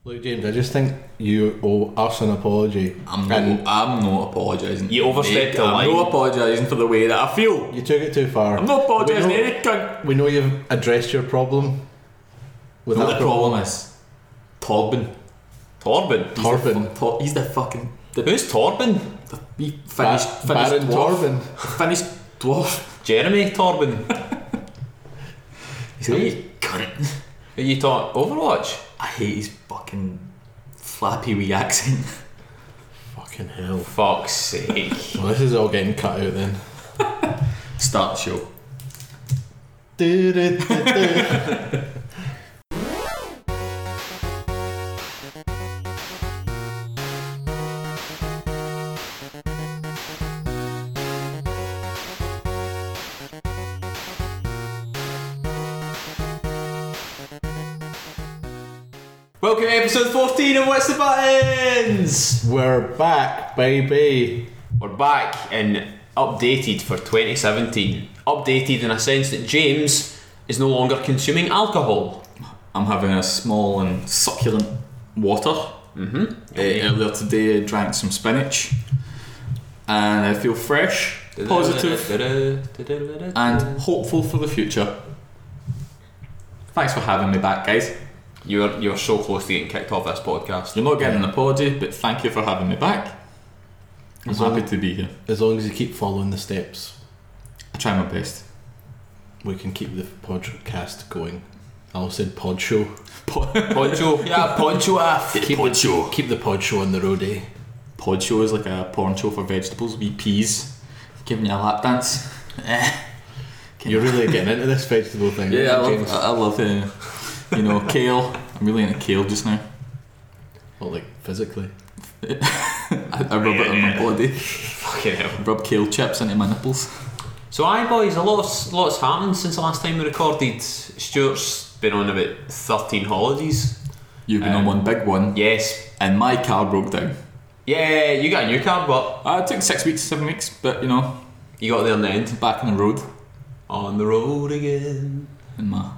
Look, James, I just think you owe us an apology. I'm not apologising. You overstepped the line. I'm not apologising for the way that I feel. You took it too far. I'm not apologising to any cunt. We know you've addressed your problem. With What that the problem is Torben. Torben? He's the fucking... Who's Torben? The finished Baron dwarf. Torben. Finished dwarf. Jeremy Torben. You cunt. Are you talking Overwatch? I hate his fucking flappy wee accent. Fucking hell. Fuck's sake. Well, this is all getting cut out then. Start the show. Welcome to episode 14 of What's the Buttons? We're back, baby. We're back and updated for 2017. Updated in a sense that James is no longer consuming alcohol. I'm having a small and succulent water. Earlier today I drank some spinach and I feel fresh, positive and hopeful for the future. Thanks for having me back, guys. You're so close to getting kicked off this podcast. You're not getting an apology, but thank you for having me back. I'm happy to be here. As long as you keep following the steps, I try my best. we can keep the podcast going. I almost said pod show. Poncho? Yeah, poncho off. Keep the pod show on the road, eh? Pod show is like a porn show for vegetables, wee peas, giving you a lap dance. You're really getting into this vegetable thing. Yeah, James. I love kale. I'm really into kale just now. Well, like physically. I rub it on my body. Fucking hell. Rub kale chips into my nipples. So aye boys, lots happened since the last time we recorded. Stuart's been on about 13 holidays. You've been on one big one. Yes. And my car broke down. Yeah, you got a new car, but It took 6 weeks, 7 weeks, but you got there in the end. back on the road. On the road again. In my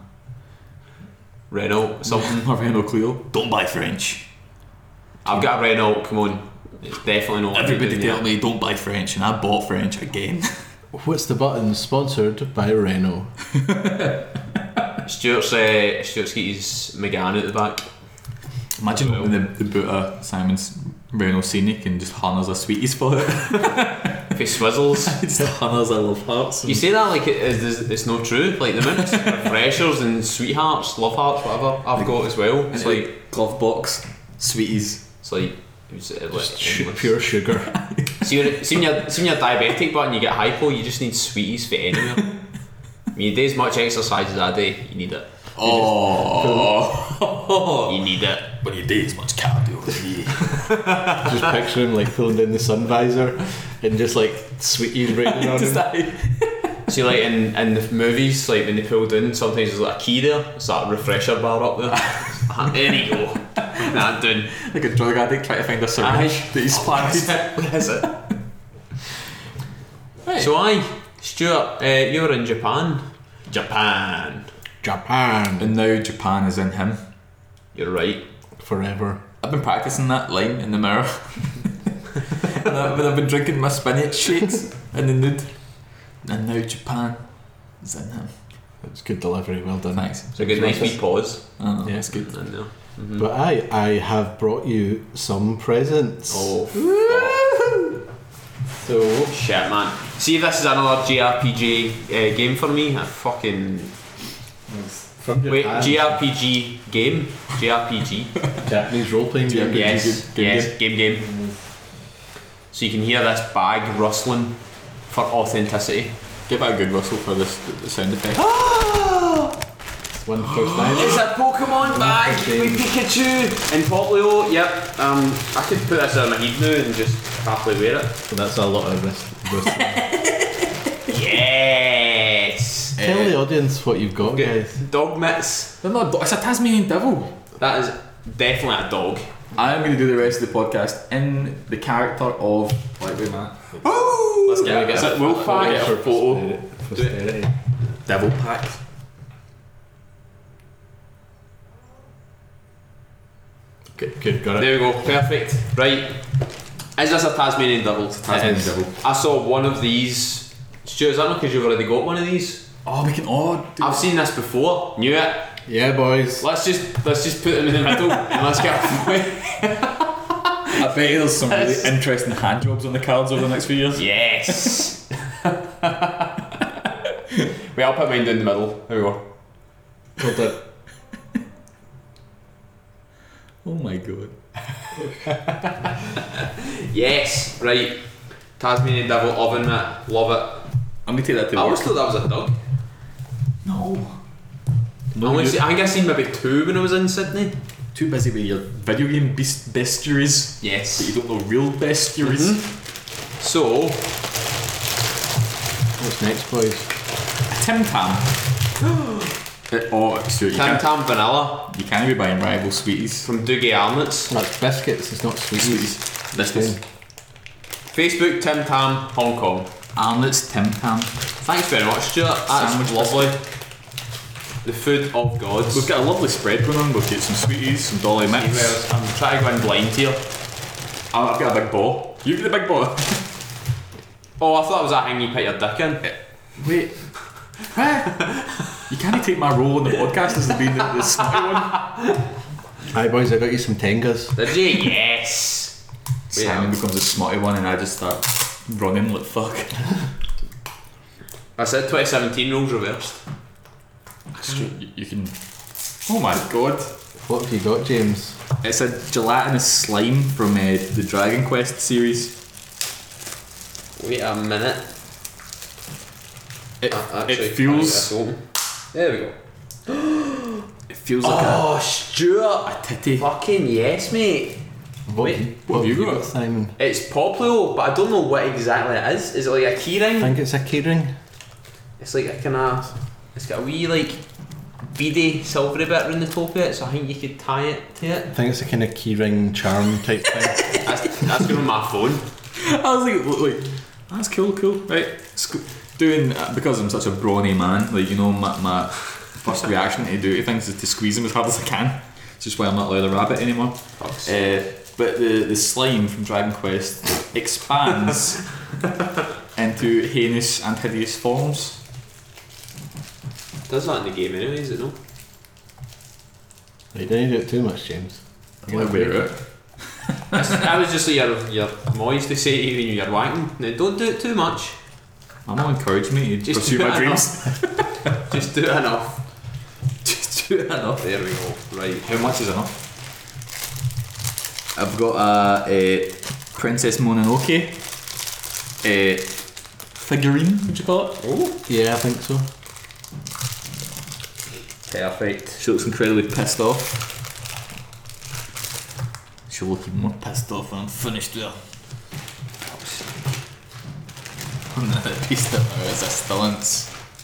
Renault, something. my Renault Clio. Don't buy French. I've got a Renault, come on. It's definitely not. Everybody tell me don't buy French, and I bought French again. What's the button? Sponsored by Renault. Stuart's got his Megane at the back. Imagine when they put a Simon's Renault Scenic and just harness a sweeties for it. If he swizzles. Just harness a love hearts. You say that like it's not true. Like the amount of refreshers and sweethearts, love hearts, whatever I've got as well. It's like glove box, sweeties. it's like Pure sugar. See when you're diabetic, but and you get hypo, you just need sweeties for anywhere. When you do as much exercise as I do, you need it. You need it. When you do as much cardio as me. Just picture him like pulling down the sun visor and just like sweeties raining on him. See, like in the movies, like when they pull down, sometimes there's like a key there. It's that refresher bar up there. There you go. Nah, done. Like a drug addict trying to find a syringe that he's planted. What is it? Right. So Stuart, you were in Japan. Japan. And now Japan is in him. You're right. Forever. I've been practicing that line in the mirror. When I've been drinking my spinach shakes in the nude. And now Japan is in him. That's good delivery, well done. Thanks. It's a good nice wee pause. Yeah, It's good. In there. Mm-hmm. But I have brought you some presents. Oh, So shit, man. See if this is another JRPG game for me. I fucking... from Japan. Wait, JRPG game? JRPG? Japanese role playing game. Yes, game. So you can hear this bag rustling for authenticity. Give it a good rustle for the sound effect. One first time. It's a Pokemon bag with Pikachu and Poplio. Yep. I could put this on my head now and just happily wear it. So that's a lot of risk. Yes. Tell the audience what you've got, guys. Dog mitts. They're not it's a Tasmanian devil. That is definitely a dog. I am going to do the rest of the podcast in the character of Lightweight Man. Let's get it. Is it Wolfpack? For Photo. posterity. Devil Pack. Good, got it. There we go, perfect. Right. Is this a Tasmanian Devil? It's a Tasmanian is. Devil. I saw one of these. Stuart, is that not because you've already got one of these? Oh, we can. Oh, dude. I've seen this before. Knew it. Yeah, boys. Let's just put them in the middle and let's get off the way. I bet you there's some really interesting hand jobs on the cards over the next few years. Yes. Wait, I'll put mine down the middle. There we go. Hold it. Oh my god. Yes. Right. Tasmanian Devil oven mitt. Love it. I'm gonna take that to I always work. thought that was a dog. No. I think I seen maybe 2 when I was in Sydney. Too busy with your video game bestiaries. Yes. But you don't know real bestiaries. So, What's next, boys? Tim Tam. So you Tim can't, Tam Vanilla you can't be buying rival sweeties. from Doogie Arnott's. That's biscuits, it's not sweeties. This is Facebook Tim Tam Hong Kong. Arnott's Tim Tam. Thanks very much, Stuart. That's Sandwich lovely. The food of gods. We've got a lovely spread going on. We've got some sweeties, some dolly mix. I'm trying to go in blind here. I've got a big ball. You get the big ball. Oh, I thought it was that thing you put your dick in. Wait. You can't take my role in the podcast as being the smart one. Aye, boys, I got you some Tengas. Did you? Yes. Simon becomes a smutty one and I just start running like fuck. I said 2017 rules reversed. You can. Oh my god. What have you got, James? It's a gelatinous slime from the Dragon Quest series. Wait a minute. It Actually, feels. there we go. It feels like Oh, Stuart. a titty. Fucking yes, mate. What Wait, have you got? Simon? It's Poplo, but I don't know what exactly it is. Is it like a I keyring? think it's a keyring. It's like a kind of. It's got a wee like beady silvery bit around the top of it, so I think you could tie it to it. I think it's a kind of keyring charm type thing. That's going on my phone. I was like, that's cool, right? Doing because I'm such a brawny man, like you know, my first reaction to do things is to squeeze them as hard as I can. It's just why I'm not Leather Rabbit anymore. But the slime from Dragon Quest expands into heinous and hideous forms. Does that in the game anyway, is it no? You didn't do it too much, James. I'm gonna wear it. I was just like your moist to say to you when you're wanking. Now, don't do it too much. I'm not encouraging me to Just pursue do my it dreams. Just do it enough. Just do it enough. There we go. Right. How much is enough? I've got a Princess Mononoke figurine, would you call it? Oh, Yeah, I think so. perfect. She looks incredibly pissed off. She'll look even more pissed off when I'm finished with her. Another piece of resistance.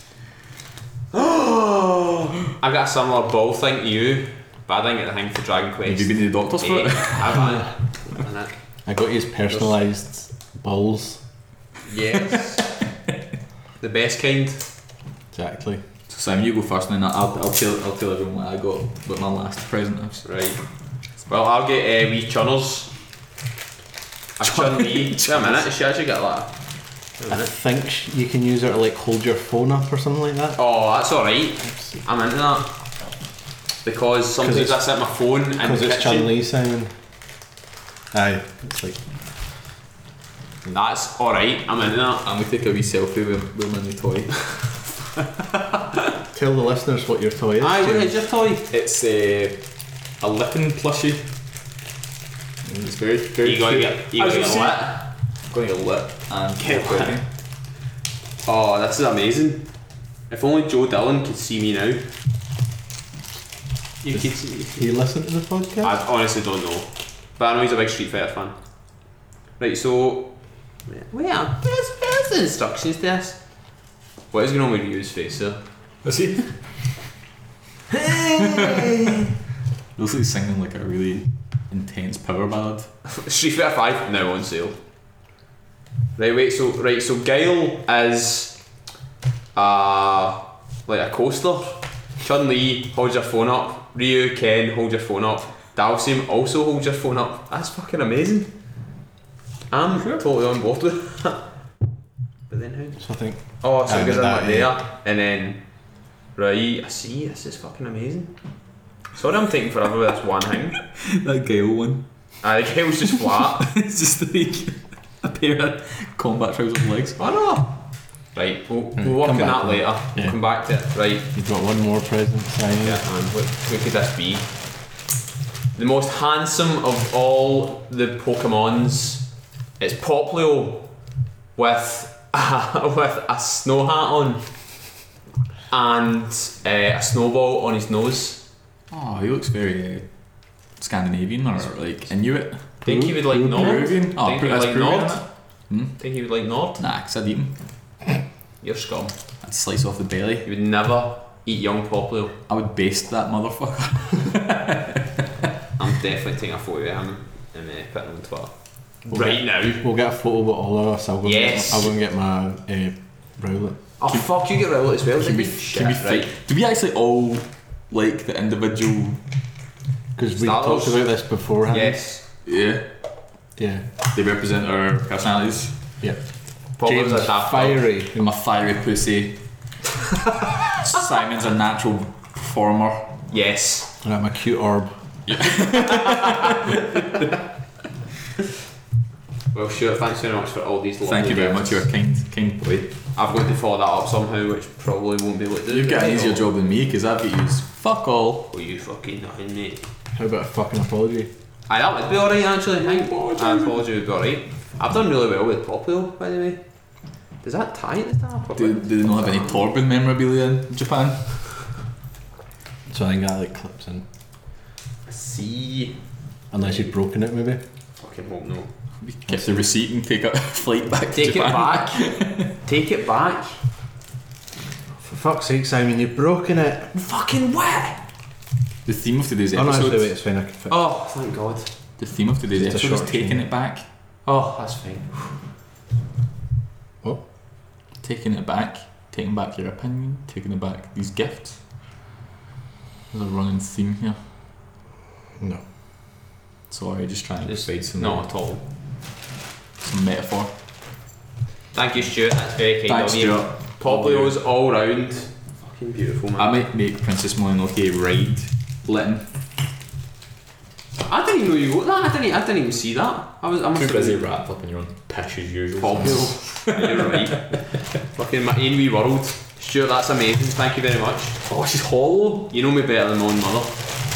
I got a similar ball thing to you, but I didn't get the thing for Dragon Quest. Have you been to the doctors for it? I've had it. I got you personalised balls. Yes. The best kind. Exactly. So Simon, you go first, and then I'll tell everyone what I got, what my last present is. Right. Well, I'll get wee chunners. A Chun-Li. Wait a minute, she actually got that. I think you can use it to like hold your phone up or something like that. Oh, that's alright. I'm into that. Because sometimes I set my phone in the Because it's kitchen. Chun-Li, Simon. Aye, it's like That's alright, I'm into that. I'm gonna take a wee selfie with my new toy. tell the listeners what your toy is. Aye, what James. is your toy? It's a Lippin plushie. And it's very, very You gotta cute. get lit. Going to get lit and Get walk with lit. me. Oh, this is amazing. If only Joe Dillon could see me now. You could see me. Do you listen to the podcast? I honestly don't know. But I know he's a big Street Fighter fan. Right, so... Where's the instructions to this? What is going on with Ryu's face, sir? Is he? Looks like he's singing like a really intense power ballad. Street Fighter 5 now on sale. Right, so Guile is like a coaster. Chun-Li holds your phone up. Ryu, Ken, hold your phone up. Dalsim also holds your phone up. That's fucking amazing. I'm totally on board with that. But then how? So I think. Oh, so it goes in that, like there, and then right. I see. This is fucking amazing. Sorry, I'm taking forever with this one thing. That Gale one. The Gale's just flat. It's just like a pair of combat trousers legs. Oh no. Right, we'll work on come back that to later. that. We'll Yeah. come back to it. Right. You've got one more present, Simon. Yeah, man. What could this be? The most handsome of all the Pokemons. It's Popplio with a snow hat on and a snowball on his nose. Oh, he looks very Scandinavian or like Inuit. Think he would like Nord? Peruvian? Oh, Think he would that's like Peruvian, Nord? isn't it? Think he would like Nord? Nah, 'cause I'd eat him. You're scum. I'd slice off the belly. You would never eat young Popplio. I would baste that motherfucker. I'm definitely taking a photo of him and putting him on Twitter. Right now. We'll get a photo with all of us. I'll go Yes. I'll go and get my Rowlet. Oh fuck, you get Rowlet as well, Can we Shit, fight? Do we actually all like the individual? Because we Starters. talked about this beforehand. Yes. Yeah, Yeah. they represent our personalities. Yeah. Popplio's James a daft dog. Fiery. I'm a fiery pussy. Simon's a natural performer. Yes. And I'm a cute orb. Well, sure. Thanks very much for all these. Thank you very much. You're a kind boy. I've got to follow that up somehow, which probably won't be able to do. You've got an today, easier or- job than me because I've got used fuck all. Oh, you fucking nothing, mate. How about a fucking apology? Aye, that would be alright actually. I think an apology would be alright. I've done really well with Popplio, by the way. Does that tie at the top? Do they not have any Torben memorabilia in Japan? So I think that like clips in. See. Unless you've broken it, maybe. Fucking hope no. We keep the receipt and take a flight back to Take it Japan. back. Take it back. For fuck's sake, Simon, you've broken it. Fucking what? The theme of today's Oh no, episode. actually, wait, it's fine. I can fix. Oh, thank God. The theme of today's Just a episode is short taking chain. it back. Oh, that's fine. What? Taking it back. Taking back your opinion. Taking it back these gifts. There's a running theme here. No. Sorry, just trying to Just provide some, not at all. some metaphor. Thank you, Stuart. That's very kind Thanks, of you. Stuart. Popplio's all round. Fucking beautiful, man. I might make Princess Mononoke ride Litton. I didn't even know you wrote that. I didn't even see that. I must have been wrapped up in your own pish as usual. Popplio. You're right. Fucking my own wee world. Stuart, that's amazing. Thank you very much. Oh, she's hollow. You know me better than my own mother.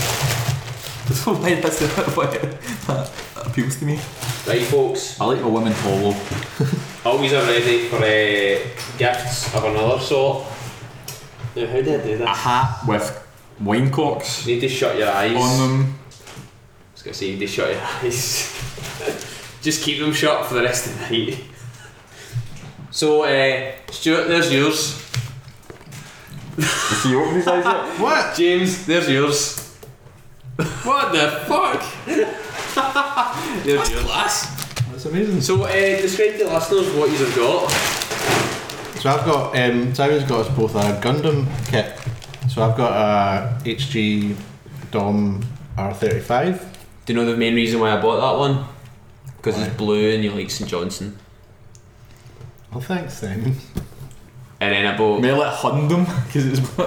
That's that appeals to me. Right, folks. I like my women hollow. Always are ready for gifts of another sort. Now, how do I do A that? hat with wine corks You need to shut your eyes. on them. I was going to say, you need to shut your eyes. Just keep them shut for the rest of the night. So, Stuart, there's yours. Is he open his eyes yet? What? James, there's yours. What the fuck? There's yours. Class. That's amazing. So, describe to the listeners what you've got. So I've got Simon's got us both a Gundam kit. So I've got a HG Dom R35. Do you know the main reason why I bought that one? Because Why? it's blue and you like St Johnson. Well, thanks, Simon. And then I bought. May I let Hund them? Because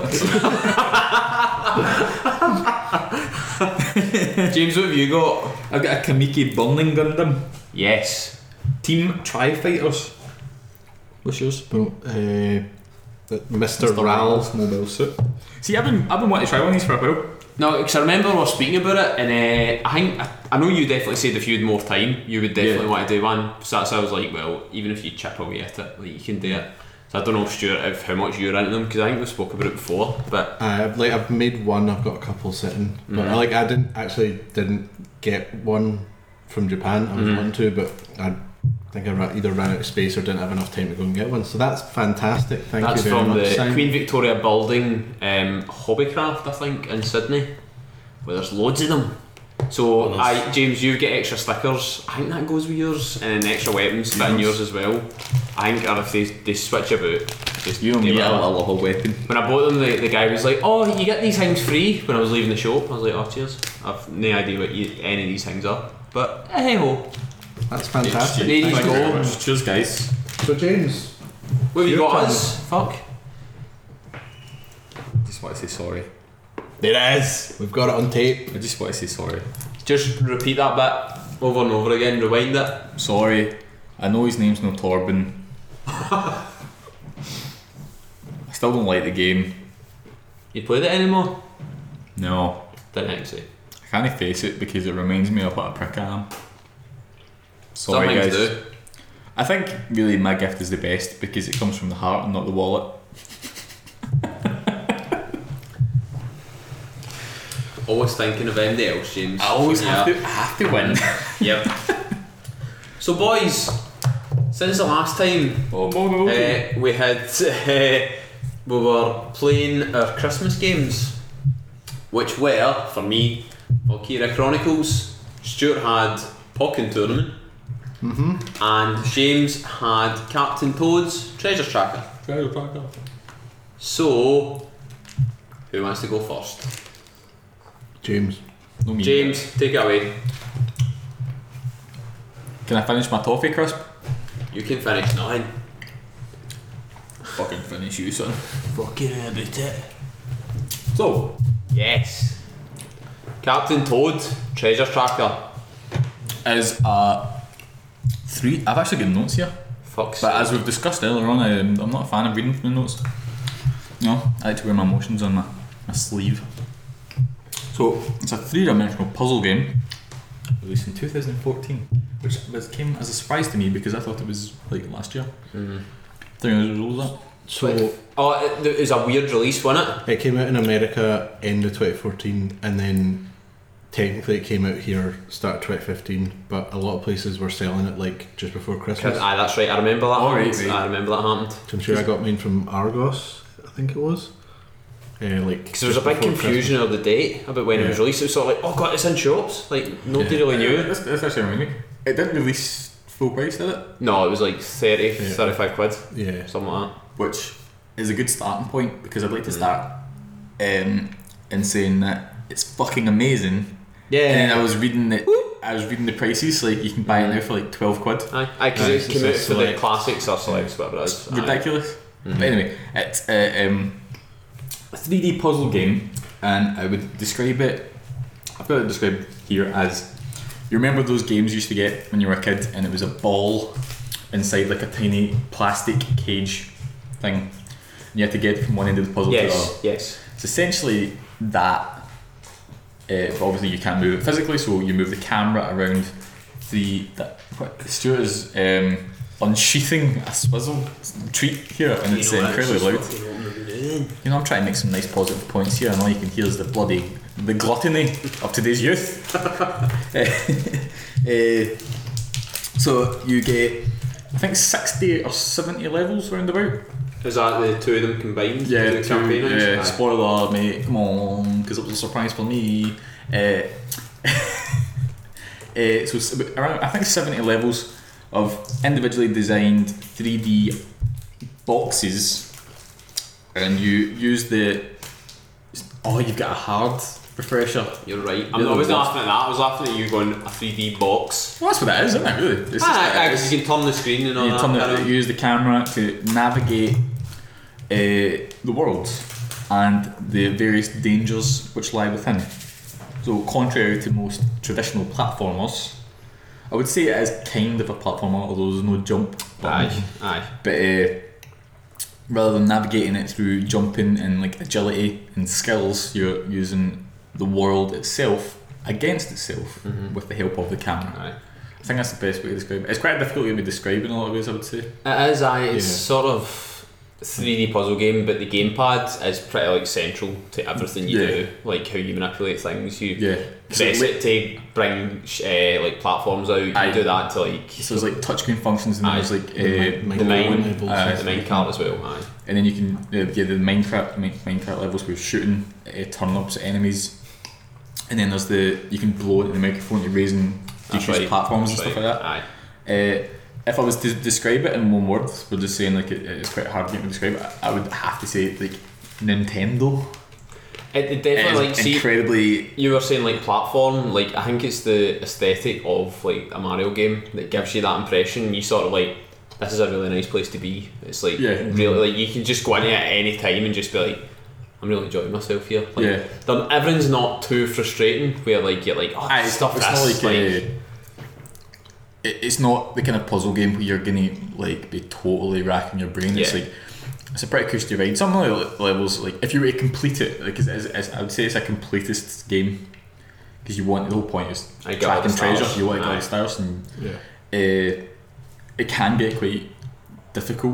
it's. James, what have you got? I've got a Kamiki Burning Gundam. Yes. Team Tri-Fighters. What's yours? Well, Mr. Ralph. mobile suit. See, I've been wanting to try one of these for a while. No, because I remember we were speaking about it, and I think I know you definitely said if you had more time, you would definitely want to do one. So that's why I was like, well, even if you chip away at it, like you can do it. So I don't know, Stuart, if how much you're into them, because I think we spoke about it before. But I've made one. I've got a couple sitting, but I didn't get one from Japan. I was wanting to, but I think I either ran out of space or didn't have enough time to go and get one. So that's fantastic. Thank that's you very from much. the Simon. Queen Victoria Building Hobbycraft, I think, in Sydney, where there's loads of them. So James, you get extra stickers. I think that goes with yours, and then extra weapons fit in yours as well. I think, or if they switch about, Just You know me, give it I a- love a weapon. When I bought them, the guy was like, "Oh, you get these things free." When I was leaving the shop, I was like, "Oh, cheers." I've no idea what any of these things are, but hey ho. That's fantastic. There you Thank you go. very much. Cheers, guys. So James, What have you Your got turn. us? Fuck. I just want to say sorry. There it is. we've got it on tape. I just want to say sorry. Just repeat that bit over and over again. Rewind it. Sorry. I know his name's no Torben. I still don't like the game. You played it anymore? No. Didn't actually. I can't face it because it reminds me of what a prick I am. Sorry, Something guys. to do. I think really my gift is the best because it comes from the heart and not the wallet. Always thinking of anybody else, James. I always Yeah. have to win. Yep. So, boys, since the last time Oh, no. we had we were playing our Christmas games, which were for me Valkyria Chronicles. Stuart had Pokken Tournament, and James had Captain Toad's Treasure Tracker. So, who wants to go first? James. No me. James, take it away. Can I finish my toffee crisp? You can finish 9. Fucking finish you, son. Fucking about it. So, Yes. Captain Toad, Treasure Tracker. as three, I've actually got notes here, Fuck's but sake. as we've discussed earlier on, I'm not a fan of reading from the notes. No, I like to wear my emotions on my sleeve. So, it's a three-dimensional puzzle game released in 2014, which came as a surprise to me because I thought it was like last year. Think it was that. So Oh, it was a weird release, wasn't it? it came out in America end of 2014, and then technically it came out here start of 2015. But a lot of places were selling it like just before Christmas. Aye, that's right. I remember that. Oh, right, happened. right. I remember that happened. So I'm sure I got mine from Argos, I think it was. Like Because there was a big before confusion of the date about when it was Yeah. released. It was sort of like, oh god, it's in shops. Like nobody Yeah. really knew. That's actually reminds me. It didn't release full price, did it? No, it was like 30, Yeah. 35 quid, Christmas. Yeah. something like Which is a good starting point because I'd like to start in saying that it's fucking amazing. that. Yeah. And then I was reading it. I was reading the prices. Like you can buy it now for like 12 quid. Aye, because Aye, it so came out it's for the select. classics or selects, whatever it is. Aye. Ridiculous. But anyway, it's a 3D puzzle game, and I would describe it. I've got it described here as you remember those games you used to get when you were a kid, and it was a ball inside like a tiny plastic cage thing. And you had to get from one end of the puzzle to the other. Yes, yes. It's essentially that. But obviously you can't move it physically, so you move the camera around Stuart is unsheathing a swizzle treat here, and it's incredibly loud. You know, I'm trying to make some nice positive points here, and all you can hear is the gluttony of today's youth. So you get, I think 60 or 70 levels roundabout. Is that the two of them combined? The campaign ones? Aye. Spoiler, mate, come on, because it was a surprise for me. So it's about around, I think 70 levels of individually designed 3D boxes, and you use the. Oh, you've got a hard refresher. You're right. Yeah, I wasn't the box. laughing at that. I was laughing at you going a 3D box. Well, that's what that is, isn't it? Really, it's just Aye, it's- because you can turn the screen and all you that. turn kind it, of- use the camera to navigate the world and the various dangers which lie within. So, contrary to most traditional platformers, I would say it is kind of a platformer, although there's no jump button. Aye. But rather than navigating it through jumping and like agility and skills, you're using the world itself against itself with the help of the camera. Aye. I think that's the best way to describe it. It's quite a difficult way to describe in a lot of ways, I would say. It is, aye. It's Yeah. sort of a 3D puzzle game, but the gamepad is pretty like central to everything you Yeah. do. Like how you manipulate things, you Yeah. press it to bring like platforms out. You Aye. do that to like So there's like touchscreen functions, and then Aye. there's like The the main, levels aye, and the main stuff. card as well. Aye. and then you can the Minecraft levels where you're shooting turn-ups at enemies, and then there's you can blow it in the microphone to raise and That's decrease right. platforms and That's stuff right. like that. Aye. if I was to describe it in one word, we're just saying like it's quite a hard game to describe. I would have to say like Nintendo. It definitely like incredibly. You were saying like platform. Like I think it's the aesthetic of like a Mario game that gives you that impression. You sort of like, this is a really nice place to be. It's like really like you can just go in it at any time and just be like, I'm really enjoying myself here. Like, everything's not too frustrating. Where like you're like, oh, stuff. It's not like it's not the kind of puzzle game where you're gonna like be totally racking your brain. It's like, it's a pretty cushy ride. Some of the levels, like if you were to complete it, like I would say it's a completist game because you want, the whole point is tracking treasure. You want to get all the stars, and it can get quite difficult.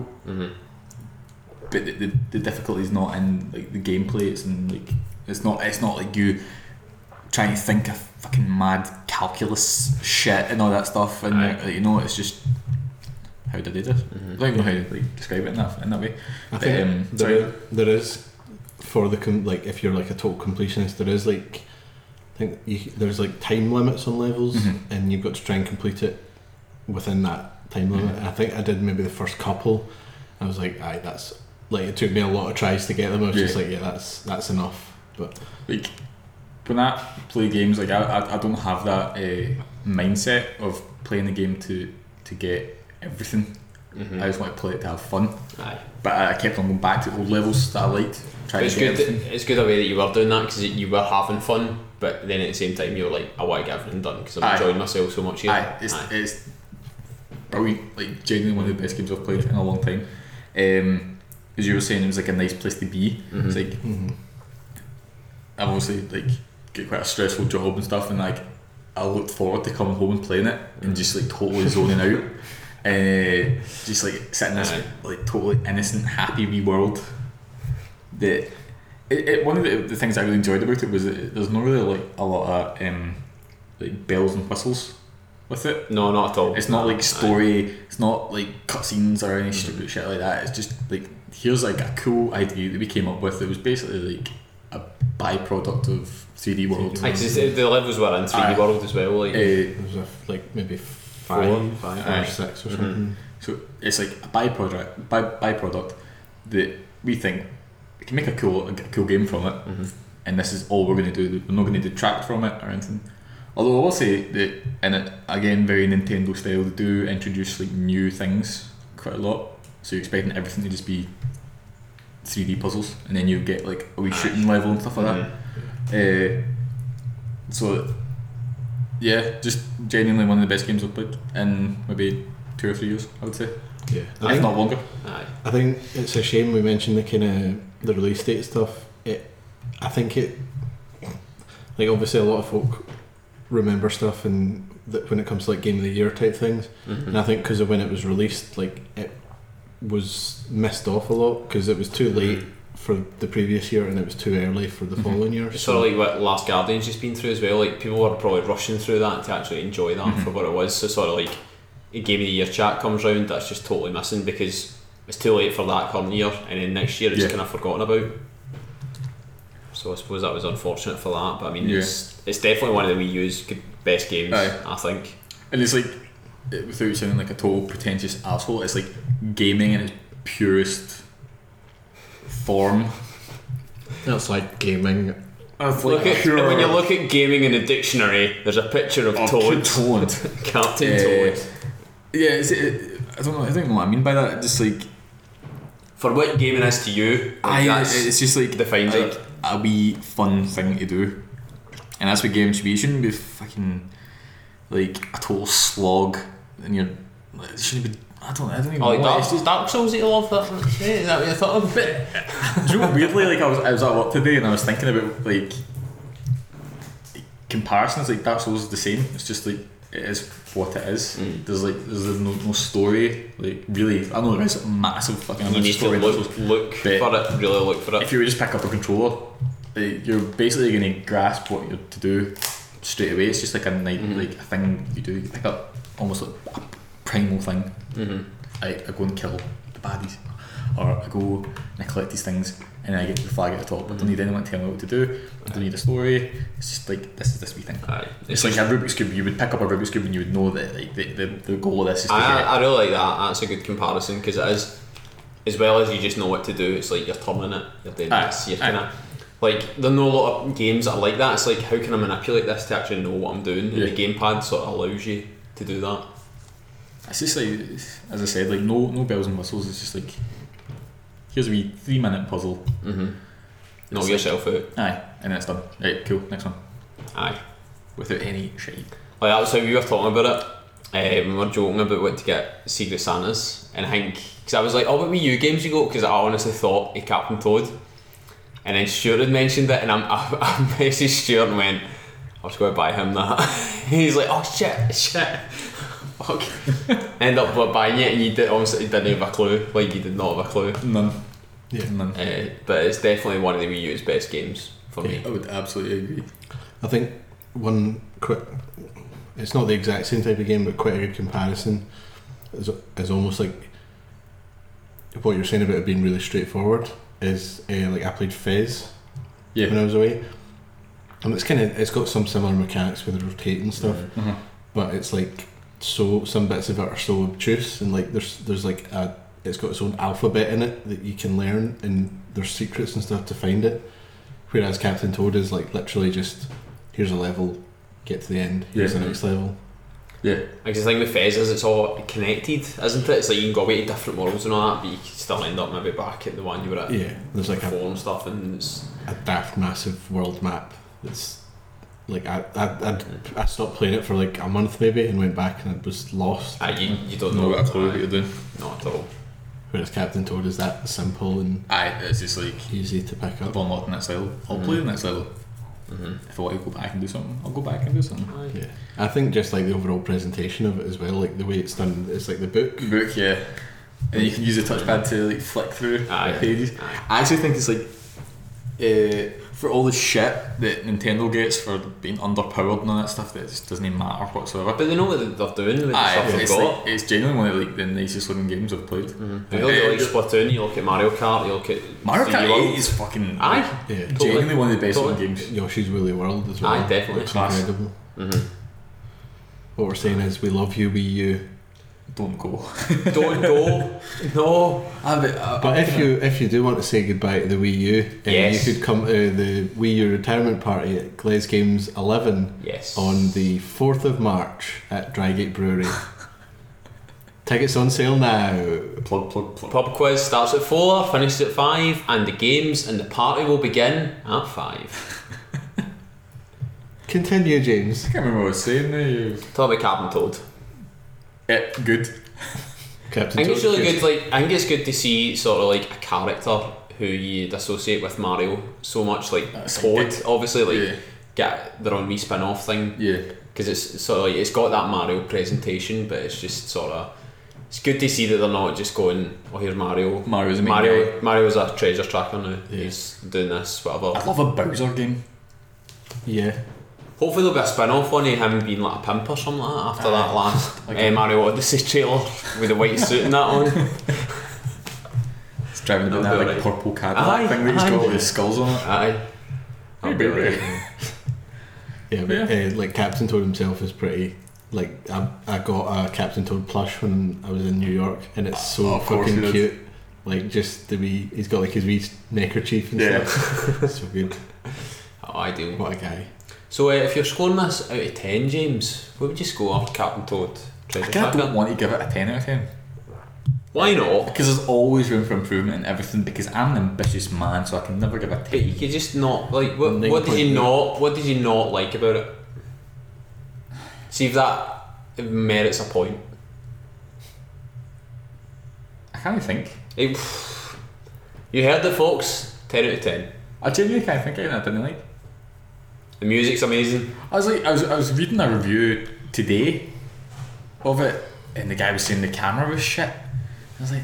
But the difficulty is not in like the gameplay. It's in like it's not like you trying to think of fucking mad calculus shit and all that stuff, and like, you know, it's just how did they do it? I don't even know how to like describe it in that way. I think there is for the like if you're like a total completionist, there is like I think there's like time limits on levels, and you've got to try and complete it within that time limit. I think I did maybe the first couple. I was like, aye, that's like, it took me a lot of tries to get them. I was just like, that's enough. But like when I play games, like I don't have that mindset of playing the game to get everything. I just want to play it to have fun. But I kept on going back to old levels that I liked. It's good the way that you were doing that, because you were having fun, but then at the same time you were like, I want to get everything done because I'm enjoying myself so much here. It's brilliant, like genuinely one of the best games I've played in a long time. As you were saying, it was like a nice place to be. It's like I've obviously like got quite a stressful job and stuff, and like I looked forward to coming home and playing it and just like totally zoning out, just like sitting in this like totally innocent, happy wee world. That one of the things I really enjoyed about it was that there's not really like a lot of like bells and whistles with it. No, not at all. It's not like story. It's not like cutscenes or any stupid shit like that. It's just like, here's like a cool idea that we came up with. It was basically like a byproduct of 3D World. The levels were in 3D World as well. Like it was like maybe five or six or something. So it's like a byproduct that we think we can make a cool game from it, and this is all we're going to do. We're not going to detract from it or anything. Although I will say that in it, again, very Nintendo style, they do introduce like new things quite a lot. So you're expecting everything to just be 3D puzzles, and then you get like a wee shooting level and stuff like that. So yeah, just genuinely one of the best games I've played in maybe 2 or 3 years, I would say. Yeah, if not longer. I think it's a shame we mentioned the kind of the release date stuff. I think it, like obviously a lot of folk remember stuff and when it comes to like game of the year type things, and I think because of when it was released, like it was missed off a lot because it was too late for the previous year and it was too early for the following year. It's sort of like what Last Guardian's just been through as well. Like people were probably rushing through that to actually enjoy that for what it was. So sort of like a game of the year chat comes round, that's just totally missing because it's too late for that current year, and then next year it's kind of forgotten about. So I suppose that was unfortunate for that, but I mean it's definitely one of the Wii U's best games, I think. And it's like, without sounding like a total pretentious asshole, it's like gaming in its purest form. That's like gaming. When you look at gaming in a dictionary, there's a picture of Toad. Captain Toad. Yeah, I don't know what I mean by that. Just like, for what gaming is to you, it's just like defines like it. A wee fun thing to do, and that's what games should be. It shouldn't be fucking like a total slog, and it shouldn't be. I don't even know. Like Dark Souls that you love. Is that what you thought of? Do you know, weirdly, like I was at work today and I was thinking about like comparisons. Like Dark Souls is the same. It's just like it is what it is. There's no story. Like really, I know there is a massive fucking. You need story to look for it. Really look for it. If you just pick up a controller, you're basically going to grasp what you're to do straight away. It's just like a like a thing you do. You pick up almost like a primal thing. I go and kill the baddies, or I go and I collect these things, and then I get the flag at the top. I don't need anyone to tell me what to do. I don't need a story. It's just like this is this wee thing. Aye. It's like a Rubik's Cube. You would pick up a Rubik's Cube and you would know that like the goal of this is to get. I really like that. That's a good comparison because it is, as well as you just know what to do. It's like you're turning it. You're doing this. You're kind of like there are no lot of games that are like that. It's like how can I manipulate this to actually know what I'm doing? And the gamepad sort of allows you to do that. It's just like, as I said, like no bells and whistles. It's just like here's a wee 3-minute puzzle. Knock yourself out. Aye, and then it's done. Right, cool. Next one. Aye, without any shite. Like that was how we were talking about it. We were joking about what to get Secret Santas, and I think because I was like, "Oh, what Wii U games you got?" Because I honestly thought of Captain Toad, and then Stuart had mentioned it, and I messaged Stuart and went, "I was going to buy him that." He's like, "Oh shit." Fuck. End up buying it, and you obviously didn't have a clue. Like you did not have a clue. None. Yeah. None. But it's definitely one of the Wii U's best games for me. I would absolutely agree. I think it's not the exact same type of game, but quite a good comparison is almost like what you're saying about it being really straightforward is like I played Fez when I was away, and it's got some similar mechanics with the rotating stuff, but it's like some bits of it are so obtuse, and like there's like it's got its own alphabet in it that you can learn, and there's secrets and stuff to find it, whereas Captain Toad is like literally just here's a level, get to the end, here's the next level. Yeah, because the thing with Fez is it's all connected, isn't it? It's like you can go away to different worlds and all that, but you can still end up maybe back at the one you were at. Yeah, there's like before and stuff, and it's a daft massive world map that's like I stopped playing it for like a month maybe and went back and it was lost. You don't know what a clue what you're doing. Not at all. Whereas Captain Toad is that simple and it's just like easy to pick up. I've unlocked the next level. I'll play the next level. If I want to go back and do something, I'll go back and do something. Yeah, I think just like the overall presentation of it as well, like the way it's done, it's like the book, yeah, and you can use the touchpad to like flick through pages. I actually think it's like for all the shit that Nintendo gets for being underpowered and all that stuff, that just doesn't matter whatsoever. But they know what they're doing with the stuff they've got. Like, it's genuinely one of like the nicest looking games I've played. You look at like Splatoon, you look at Mario Kart, you look at Mario Kart 8 is fucking genuinely one of the best looking games. Yoshi's Woolly World as well. Aye, definitely. It's incredible. What we're saying is we love you, Wii U. Don't go. Don't go. No. But if you do want to say goodbye to the Wii U, you could come to the Wii U retirement party at Glaze Games 11 on the 4th of March at Drygate Brewery. Tickets on sale now. Plug. Pub quiz starts at 4, finishes at 5, and the games and the party will begin at 5. Continue, James. I can't remember what I was saying there. Talk about Captain Toad. Good. Captain I think Toad it's really good. Like I think it's good to see sort of like a character who you'd associate with Mario so much, like Toad. Obviously, like get their own wee spin-off thing. Yeah. Because it's sort of like it's got that Mario presentation, but it's just sort of. It's good to see that they're not just going, oh, here's Mario. Mario's a treasure tracker now. Yeah. He's doing this, whatever. I love a Bowser game. Yeah. Hopefully there'll be a spin-off one of him being like a pimp or something like that after that last Mario Odyssey trailer with the white suit and that on. He's driving about that like purple Cadillac thing that he's got all his skulls on it. Aye. Yeah, but like Captain Toad himself is pretty. Like I got a Captain Toad plush when I was in New York, and it's so fucking cute. Like just the wee, he's got like his wee neckerchief and stuff. So good. Oh, ideal. What a guy. So if you're scoring this out of 10, James, what would you score Captain Toad? I don't want to give it a 10 out of 10. Why not? Because there's always room for improvement in everything. Because I'm an ambitious man, so I can never give a 10. But you could just not like what did you not like about it? See if that merits a point. I can't think. You heard it, folks. 10 out of 10. I genuinely can't think of anything I didn't like. The music's amazing. I was reading a review today of it, and the guy was saying the camera was shit. I was like,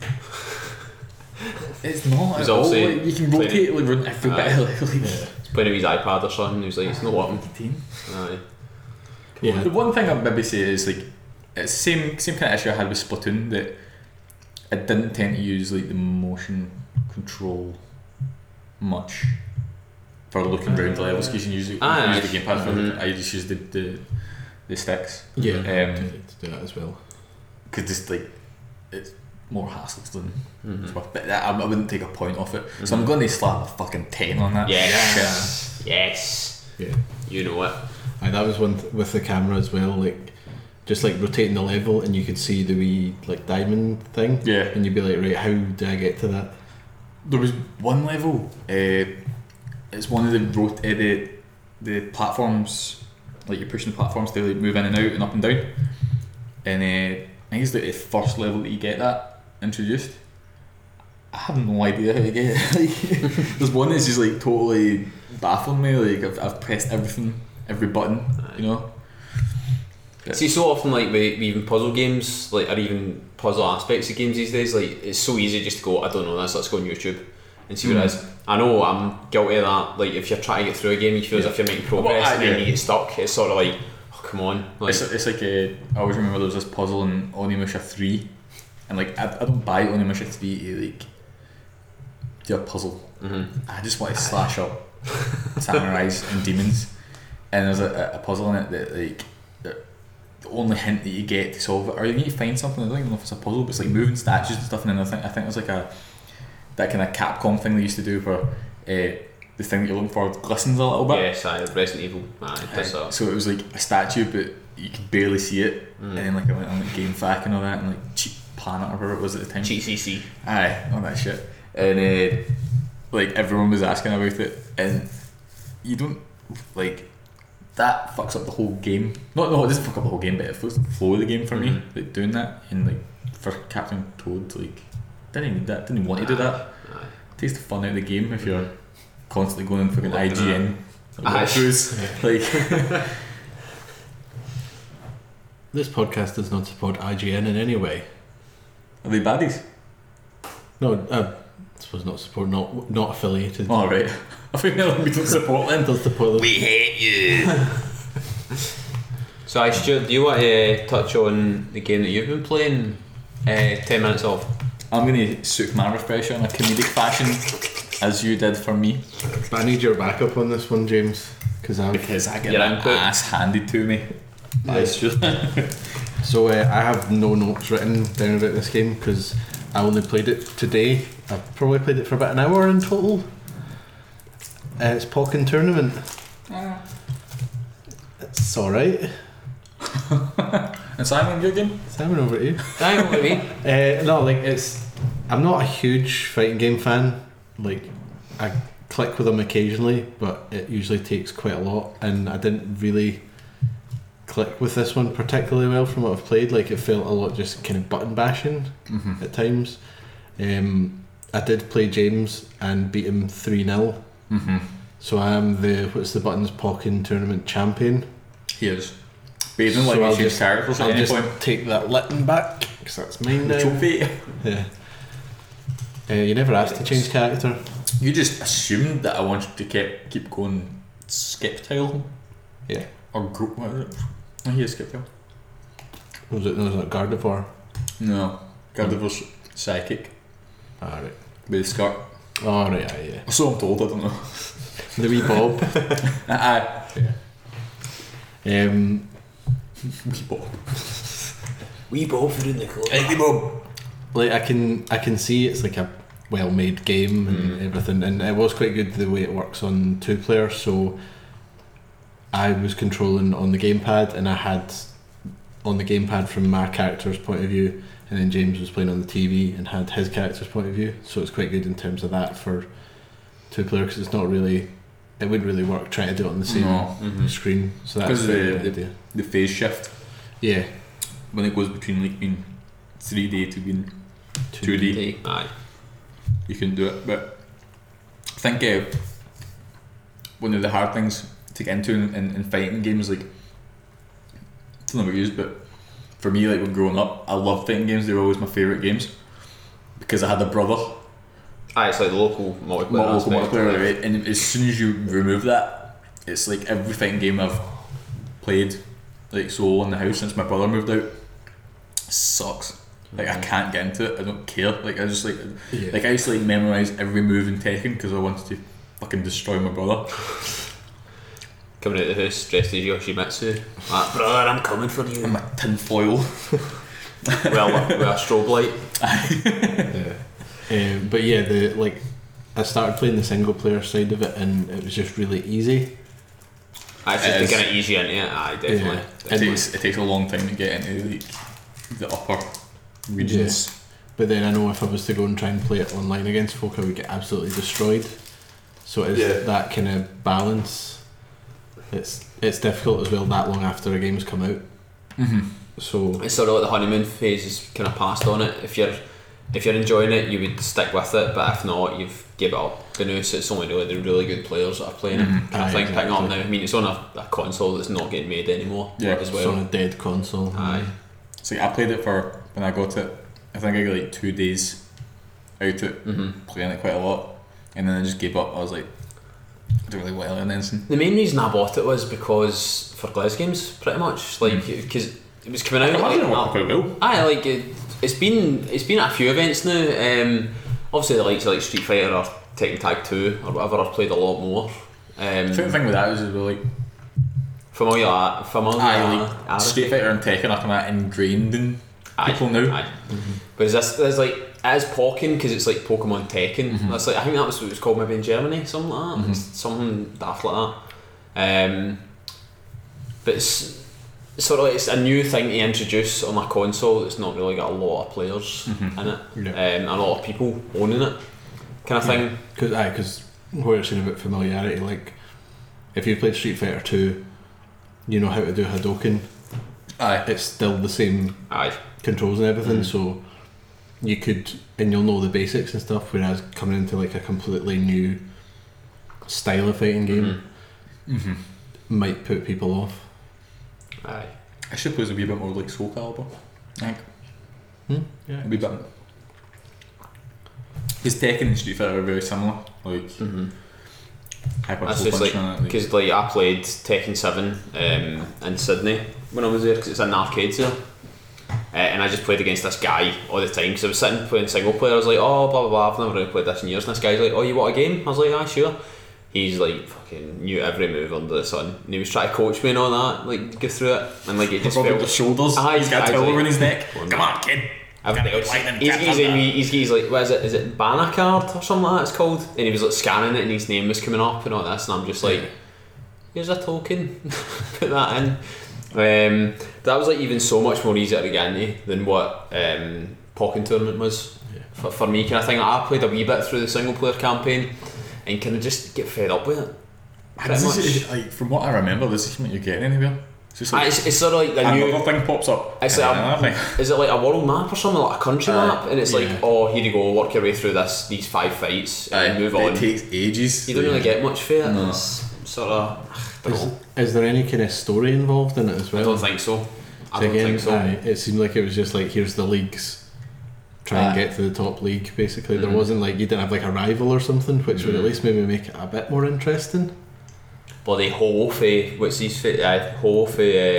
it's not at all. Like, you can rotate like every bit. He's playing with his iPad or something. He was like, it's not working. Aye. Yeah. The one thing I'd maybe say is like it's the same kind of issue I had with Splatoon, that I didn't tend to use like the motion control much for looking around the levels because you use the gamepad for. I just use the sticks. Yeah, to do that as well. Because just like it's more hassles than stuff. But I wouldn't take a point off it. So I'm going to slap a fucking 10 on that. Yes. Yeah. You know it. And that was one with the camera as well, like just like rotating the level and you could see the wee like diamond thing. Yeah. And you'd be like, right, how do I get to that? There was one level. It's one of the platforms. Like you're pushing the platforms to like move in and out and up and down. And I think it's like the first level that you get that introduced. I have no idea how to get it. Like, there's one that's just like totally baffling me. Like I've pressed everything, every button, you know. See, so often like with even puzzle games, like or even puzzle aspects of games these days, like it's so easy just to go, I don't know this, let's go on YouTube and see what it is. I know I'm guilty of that. Like if you're trying to get through a game, you feel as if you're making progress and then you get stuck. It's sort of like, oh come on. Like, it's like I always remember there was this puzzle in Onimusha 3, and like I don't buy Onimusha 3 to like do a puzzle. I just want to slash up samurais and demons, and there's a puzzle in it that like the only hint that you get to solve it, or you need to find something. I don't even know if it's a puzzle, but it's like moving statues and stuff. And then I think there's like that kind of Capcom thing they used to do where the thing that you're looking for glistens a little bit. Yes, Resident Evil. So it was like a statue, but you could barely see it. And then like I went on like GameFAQ and all that, and like Cheat Planet or whatever it was at the time. Cheat CC. Aye, all that shit. And like everyone was asking about it, and you don't like. That fucks up the whole game. No, it doesn't fuck up the whole game, but it fucks up the flow of the game for me. Like doing that, and like for Captain Toad, like didn't even need that. Didn't even want to do that. It takes the fun out of the game if you're constantly going in fucking IGN walkthroughs. Like this podcast does not support IGN in any way. Are they baddies? No, I suppose not support, not affiliated. Oh right. I think we don't support them. Does support them. We hate you. So Stuart, do you want to touch on the game that you've been playing 10 minutes of? I'm going to soak my refresher in a comedic fashion, as you did for me. But I need your backup on this one, James, because I get my ass handed to me. That's true. So I have no notes written down about this game because I only played it today. I've probably played it for about an hour in total. It's Pokken Tournament. It's alright. And Simon, your game? Simon, over to you. Simon, over to me. No, like I'm not a huge fighting game fan. Like I click with them occasionally, but it usually takes quite a lot, and I didn't really click with this one particularly well from what I've played. Like it felt a lot just kind of button bashing at times. I did play James and beat him 3-0. So I am the buttons Pokken Tournament champion. He is. But you didn't let me change characters at any point. Take that Litten back because that's mine now. Trophy. Yeah. You never asked to change character. You just assumed that I wanted to keep going Skiptail. Yeah. Or what is it? Oh, he is Skiptail. Was it Gardevoir? No. Gardevoir's psychic. Right. With the skirt. Oh right, yeah. So I'm told, I don't know. The wee Bob. Aye. Yeah. Wee Bob. Wee Bob for in the club. Hey, Wee Bob. Like I can see it's like a well-made game and everything, and it was quite good the way it works on 2-player. So I was controlling on the gamepad, and I had on the gamepad from my character's point of view, and then James was playing on the TV and had his character's point of view. So it's quite good in terms of that for 2-player, because it's not really, it wouldn't really work trying to do it on the same screen. So that's the phase shift. Yeah, when it goes between like being 3D to being 2D. Aye. You can do it, but I think one of the hard things to get into in fighting games, like I don't know about you, but for me, like when growing up, I loved fighting games. They were always my favourite games because I had a brother. It's like the local multiplayer. Right? And as soon as you remove that, it's like every fighting game I've played, like solo in the house since my brother moved out, sucks. Like I can't get into it. I don't care. Like I just like I used to like memorise every move in Tekken because I wanted to fucking destroy my brother. Coming out of the house dressed as Yoshimitsu. Like, brother, I'm coming for you. And my tin foil. Well, with a strobe light. But yeah, I started playing the single player side of it, and it was just really easy. Actually, to kind of ease you into it, definitely. Yeah. It takes a long time to get into the upper regions. Yeah. But then I know if I was to go and try and play it online against folk, I would get absolutely destroyed. So it's that kind of balance. It's difficult as well that long after a game's come out. Mm-hmm. So it's sort of like the honeymoon phase is kind of passed on it. If you're enjoying it, you would stick with it. But if not, you've give it up. The news, it's only really the really good players that are playing it. Kind of thing picking up now. I mean, it's on a console that's not getting made anymore. Yeah, as well. It's on a dead console. Aye. So I played it for when I got it. I think I got like 2 days out of it, playing it quite a lot, and then I just gave up. I was like, I don't really want to learn anything. The main reason I bought it was because for Gles Games, pretty much, because it was coming out. I imagine it worked quite well. It's been at a few events now. Obviously, the likes of like Street Fighter or Tekken Tag 2 or whatever, I've played a lot more. I think the thing with that is like familiar. Street Fighter and Tekken are kind of ingrained in people now. But there's like as Pokken, because it's like Pokemon Tekken. That's like, I think that was what it was called, maybe in Germany, something like that. It's something daft like that. But it's sort of like it's a new thing to introduce on a console that's not really got a lot of players in it, and a lot of people owning it, kind of thing. Because what you're saying about familiarity, like if you played Street Fighter 2, you know how to do Hadouken. It's still the same controls and everything, so you could, and you'll know the basics and stuff, whereas coming into like a completely new style of fighting game might put people off. I suppose it'd be a bit more like Soul Calibur, I think. Yeah. It'd be a bit. Because Tekken and Street Fighter are very similar. Like, hyper That's slow just like, punch. because like I played Tekken 7 in Sydney when I was there, because it's in the arcades there. And I just played against this guy all the time, because I was sitting playing single player. I was like, oh, blah blah blah, I've never really played this in years. And this guy's like, oh, you want a game? I was like, ah, sure. He's like fucking knew every move under the sun, and he was trying to coach me and all that, like go through it, and like it just felt the shoulders. He's got a towel around his neck. Come on, kid. He's like, what is it? Is it Banacard or something like that it's called? And he was like scanning it, and his name was coming up and all this, and I'm just like, here's a token, put that in. That was like even so much more easier to get into than what Pokken Tournament was for me, kind of thing. Like, I played a wee bit through the single player campaign and kind of just get fed up with it. Like, from what I remember, this isn't what you're getting anywhere. It's just like it's sort of like the new another thing pops up. It's like is it like a world map or something, like a country map? And it's like, oh, here you go, work your way through these 5 fights and move on. It takes ages. You don't really get much for it. No. It's sort of. Is there any kind of story involved in it as well? I don't think so. It seemed like it was just like, here's the leagues. Try and get to the top league, basically. There wasn't like, you didn't have like a rival or something, which would at least maybe make it a bit more interesting. Bloody Ho what's his Ho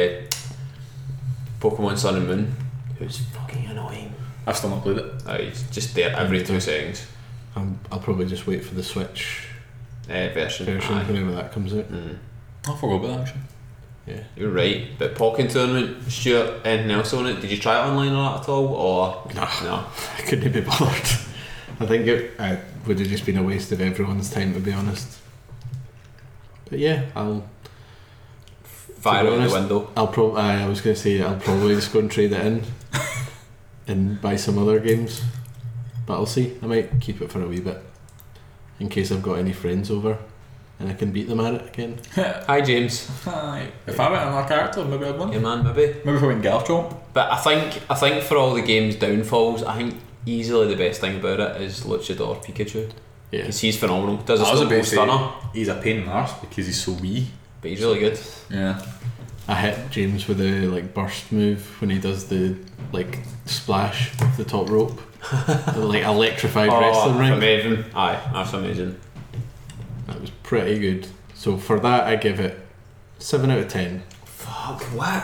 Pokemon Sun and Moon, who's fucking annoying. I've still not played it. He's just there every 2 seconds. I'll probably just wait for the Switch version whenever that comes out. I forgot about that actually. Yeah, you're right. But Pokken Tournament, Stuart, anything else on it? Did you try it online or that at all? Or no, I couldn't be bothered. I think it would have just been a waste of everyone's time, to be honest. But yeah, I'll fire it out the window. I was going to say I'll probably just go and trade it in and buy some other games, but I'll see. I might keep it for a wee bit in case I've got any friends over and I can beat them at it again. Hi James. Hi. If I went on our character, maybe I'd win. Yeah man, maybe if I went Garchomp. But I think for all the game's downfalls, I think easily the best thing about it is Luchador Pikachu. Yeah, because he's phenomenal. Does a stone stunner. He's a pain in the arse because he's so wee, but he's really good. Yeah. I hit James with the like burst move when he does the like splash off the top rope, the, like electrified wrestling ring. Amazing! Aye, that's amazing. That was pretty good. So for that, I give it 7 out of 10. Fuck what?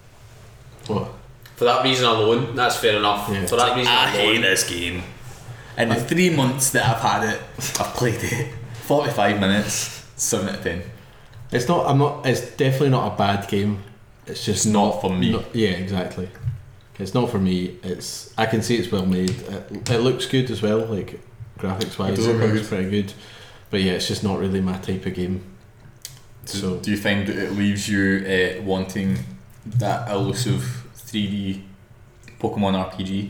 What? For that reason alone, that's fair enough. Yeah. For that reason I alone, hate this game. In the 3 months that I've had it, I've played it 45 minutes, 7 out of 10. It's not. I'm not. It's definitely not a bad game. It's just Not for me. Yeah, exactly. It's not for me. I can see it's well made. It looks good as well, like graphics wise. It looks looks pretty good. But yeah, it's just not really my type of game. So do you find that it leaves you wanting that elusive 3D Pokemon RPG?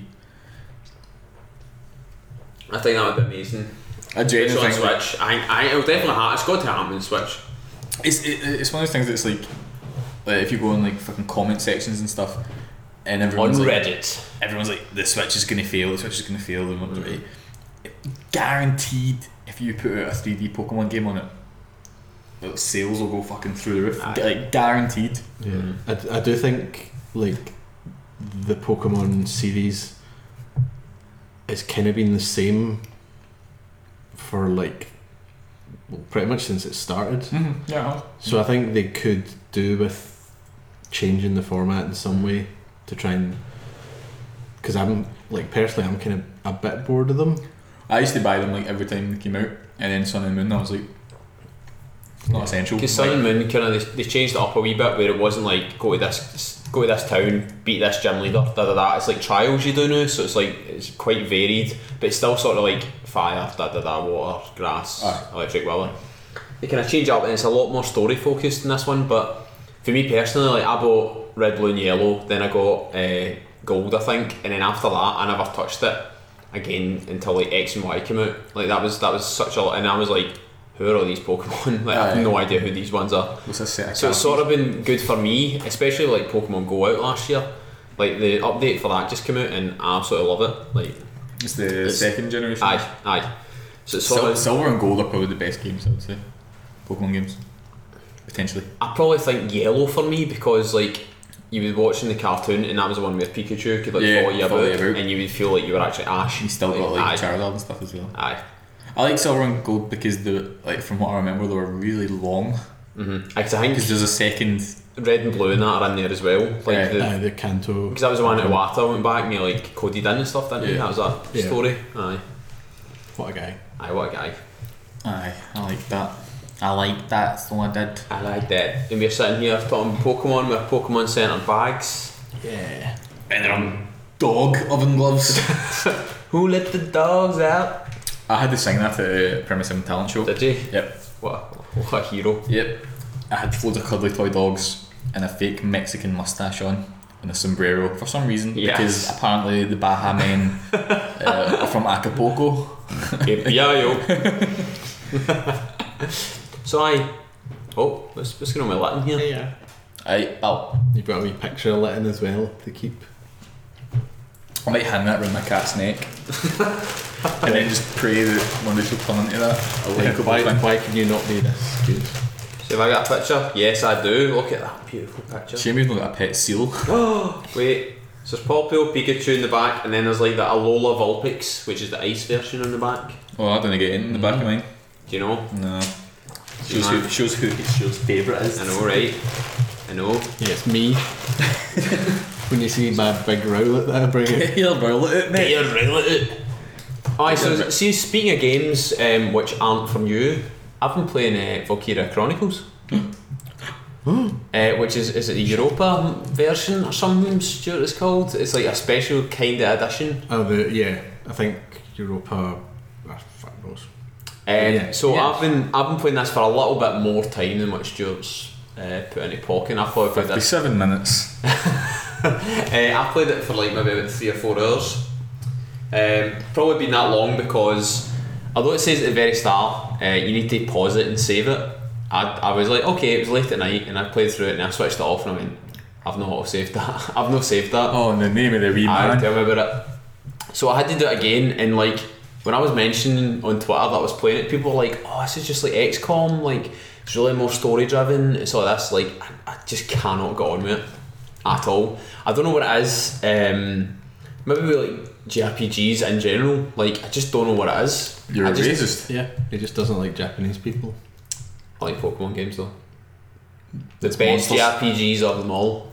I think that would be amazing. I genuinely It's on think Switch. It'll definitely happen. It's got to happen on Switch. it's one of those things that's like if you go in like fucking comment sections and stuff, and everyone's On like, Reddit. everyone's like, the Switch is gonna fail. The Switch is gonna fail. Right? Guaranteed, if you put out a 3D Pokemon game on it, like, sales will go fucking through the roof. Like guaranteed. yeah, I do think like the Pokemon series has kind of been the same for like pretty much since it started. Yeah. So I think they could do with changing the format in some way to try and, because I'm like personally I'm kind of a bit bored of them. I used to buy them like every time they came out, and then Sun and Moon, I was like, it's not essential. Because Sun and Moon kind of they changed it up a wee bit where it wasn't like go to this town, beat this gym leader, da da da. It's like trials you do now, so it's like it's quite varied, but it's still sort of like fire, da da da, water, grass, electric willow. They kind of change it up, and it's a lot more story focused in this one. But for me personally, like I bought red, blue, and yellow, then I got gold, I think, and then after that I never touched it again until like X and Y came out. Like that was such a, and I was like, who are all these Pokemon? Like I have no idea who these ones are. What's this set of So it's sort of been good for me, especially like Pokemon Go out last year. Like the update for that just came out, and I absolutely love it. Like It's the second generation. aye. So it's sort of, Silver and Gold are probably the best games, I would say. Pokemon games, potentially. I probably think yellow for me, because like you was watching the cartoon and that was the one where Pikachu could like follow you about, and you would feel like you were actually Ash. You still got like Charizard and stuff as well. Aye. I like Silver and Gold because from what I remember, they were really long. Because I think Because there's a second. red and blue and that are in there as well. Like The Kanto. because that was the one that Iwata went back and he like coded in and stuff, didn't he? Yeah. That was that story. Aye. What a guy. Aye, what a guy. Aye, I like that. That's the one I did. I like that. And we're sitting here talking Pokemon with Pokemon Center bags. Yeah. And they're dog oven gloves. Who let the dogs out? I had to sing that at the Premise 7 talent show. Did you? Yep. What a hero. Yep. I had loads of cuddly toy dogs and a fake Mexican mustache on and a sombrero for some reason. Yes. Because apparently the Baja men are from Acapulco. yo. So what's going on with Latin here? Yeah. You brought a wee picture of Lytton as well to keep. I might hang that around my cat's neck and then just pray that one day she'll turn into that. Why can you not be this good? So have I got a picture? Yes, I do. Look at that beautiful picture. Shame we've not got a pet seal. Wait. So there's Popplio, Pikachu in the back, and then there's like the Alola Vulpix, which is the ice version on the back. Oh, I didn't get in the back of mine. Do you know? No. Shows who his favourite is. I know, right? I know. Yeah, it's me. When you see my big rowlet that I bring it. Get your rowlet out, mate. Get your rowlet out. Alright, so see, speaking of games which aren't from you, I've been playing Valkyria Chronicles. Which is it the Europa version or something, Stuart, it's called? It's like a special kind of edition. I think Europa. Fuck knows. So I've been playing this for a little bit more time than what Stuart's put in his pocket. I thought 57 minutes. I played it for like maybe about 3 or 4 hours. Probably been that long because although it says at the very start you need to pause it and save it, I was like, okay, it was late at night and I played through it and I switched it off and I went, I've not auto-saved that. I've not saved that. Oh, in the name of the wee man. Tell me about it. So I had to do it again, and like when I was mentioning on Twitter that I was playing it, people were like, oh, this is just like XCOM, like it's really more story driven. It's all this, like I just cannot get on with it at all. I don't know what it is. Maybe with like JRPGs in general, like I just don't know what it is. You're racist. Yeah, he just doesn't like Japanese people. I like Pokemon games though. The It's best monsters. JRPGs of them all.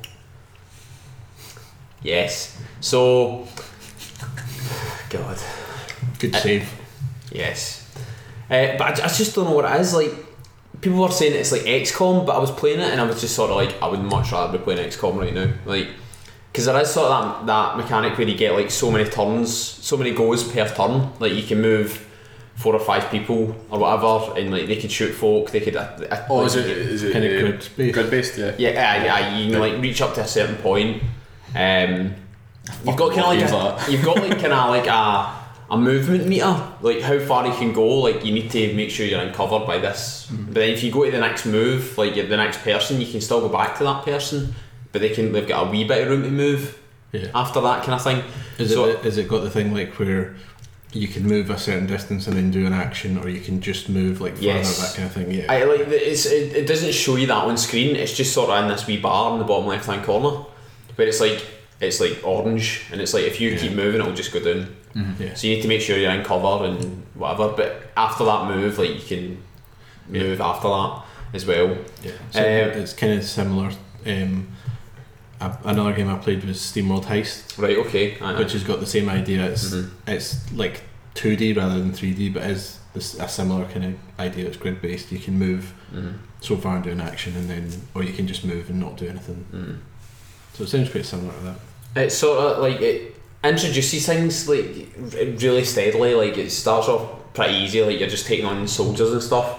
Yes. So God. Good save. Yes. But I just don't know what it is. Like, people were saying it's like XCOM, but I was playing it and I was just sort of like, I would much rather be playing XCOM right now. Like, because there is sort of that mechanic where you get like so many turns, so many goes per turn. Like, you can move 4 or 5 people or whatever, and like they could shoot folk. They could. Is it Kind of grid based? Yeah. Yeah. You can like reach up to a certain point. You've got kind of like a movement meter, like how far you can go. Like, you need to make sure you're uncovered by this. But then if you go to the next move, like the next person, you can still go back to that person, but they've got a wee bit of room to move after that kind of thing. Is it got the thing like where you can move a certain distance and then do an action, or you can just move like further, that kind of thing? Yeah. I like it doesn't show you that on screen. It's just sort of in this wee bar in the bottom left hand corner, where it's like orange, and it's like if you keep moving, it'll just go down. Yeah. So you need to make sure you're in cover and whatever. But after that move, like, you can move after that as well. Yeah. So it's kind of similar. Another game I played was SteamWorld Heist. Right. Okay. Which has got the same idea. It's like 2D rather than 3D, but is a similar kind of idea. It's grid based. You can move so far and do an action, and then, or you can just move and not do anything. So it sounds quite similar to that. It's sort of like it introduces things like really steadily. Like, it starts off pretty easy, like you're just taking on soldiers and stuff.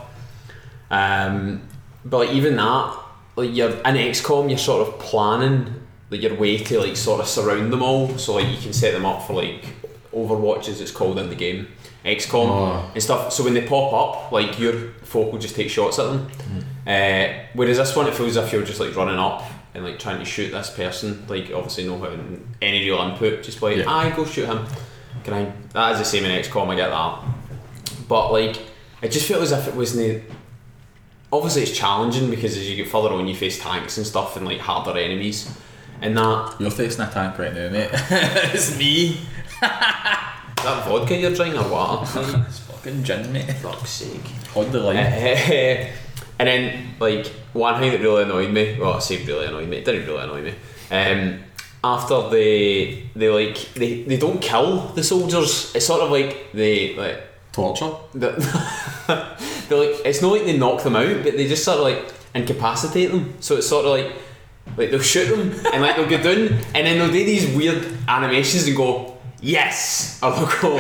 But like, even that, like, you're in XCOM, you're sort of planning like your way to like sort of surround them all. So like, you can set them up for like Overwatch, as it's called in the game, XCOM and stuff. So when they pop up, like, your folk will just take shots at them. Whereas this one, it feels as if you're just like running up and like trying to shoot this person, like, obviously no having any real input, just like, go shoot him. That is the same in XCOM, I get that. But like, it just felt as if it wasn't. Obviously it's challenging because as you get further on, you face tanks and stuff and like harder enemies. And that. You're facing a tank right now, mate. It's me. Is that vodka you're drinking or what? It's fucking gin, mate. Fuck's sake. Hold the line. And then, like, one thing that really annoyed me, well, I say really annoyed me, it didn't really annoy me, after they don't kill the soldiers, it's sort of like they, like, torture? They're like, it's not like they knock them out, but they just sort of like incapacitate them, so it's sort of like they'll shoot them and like they'll get down and then they'll do these weird animations and go, yes, or they'll go,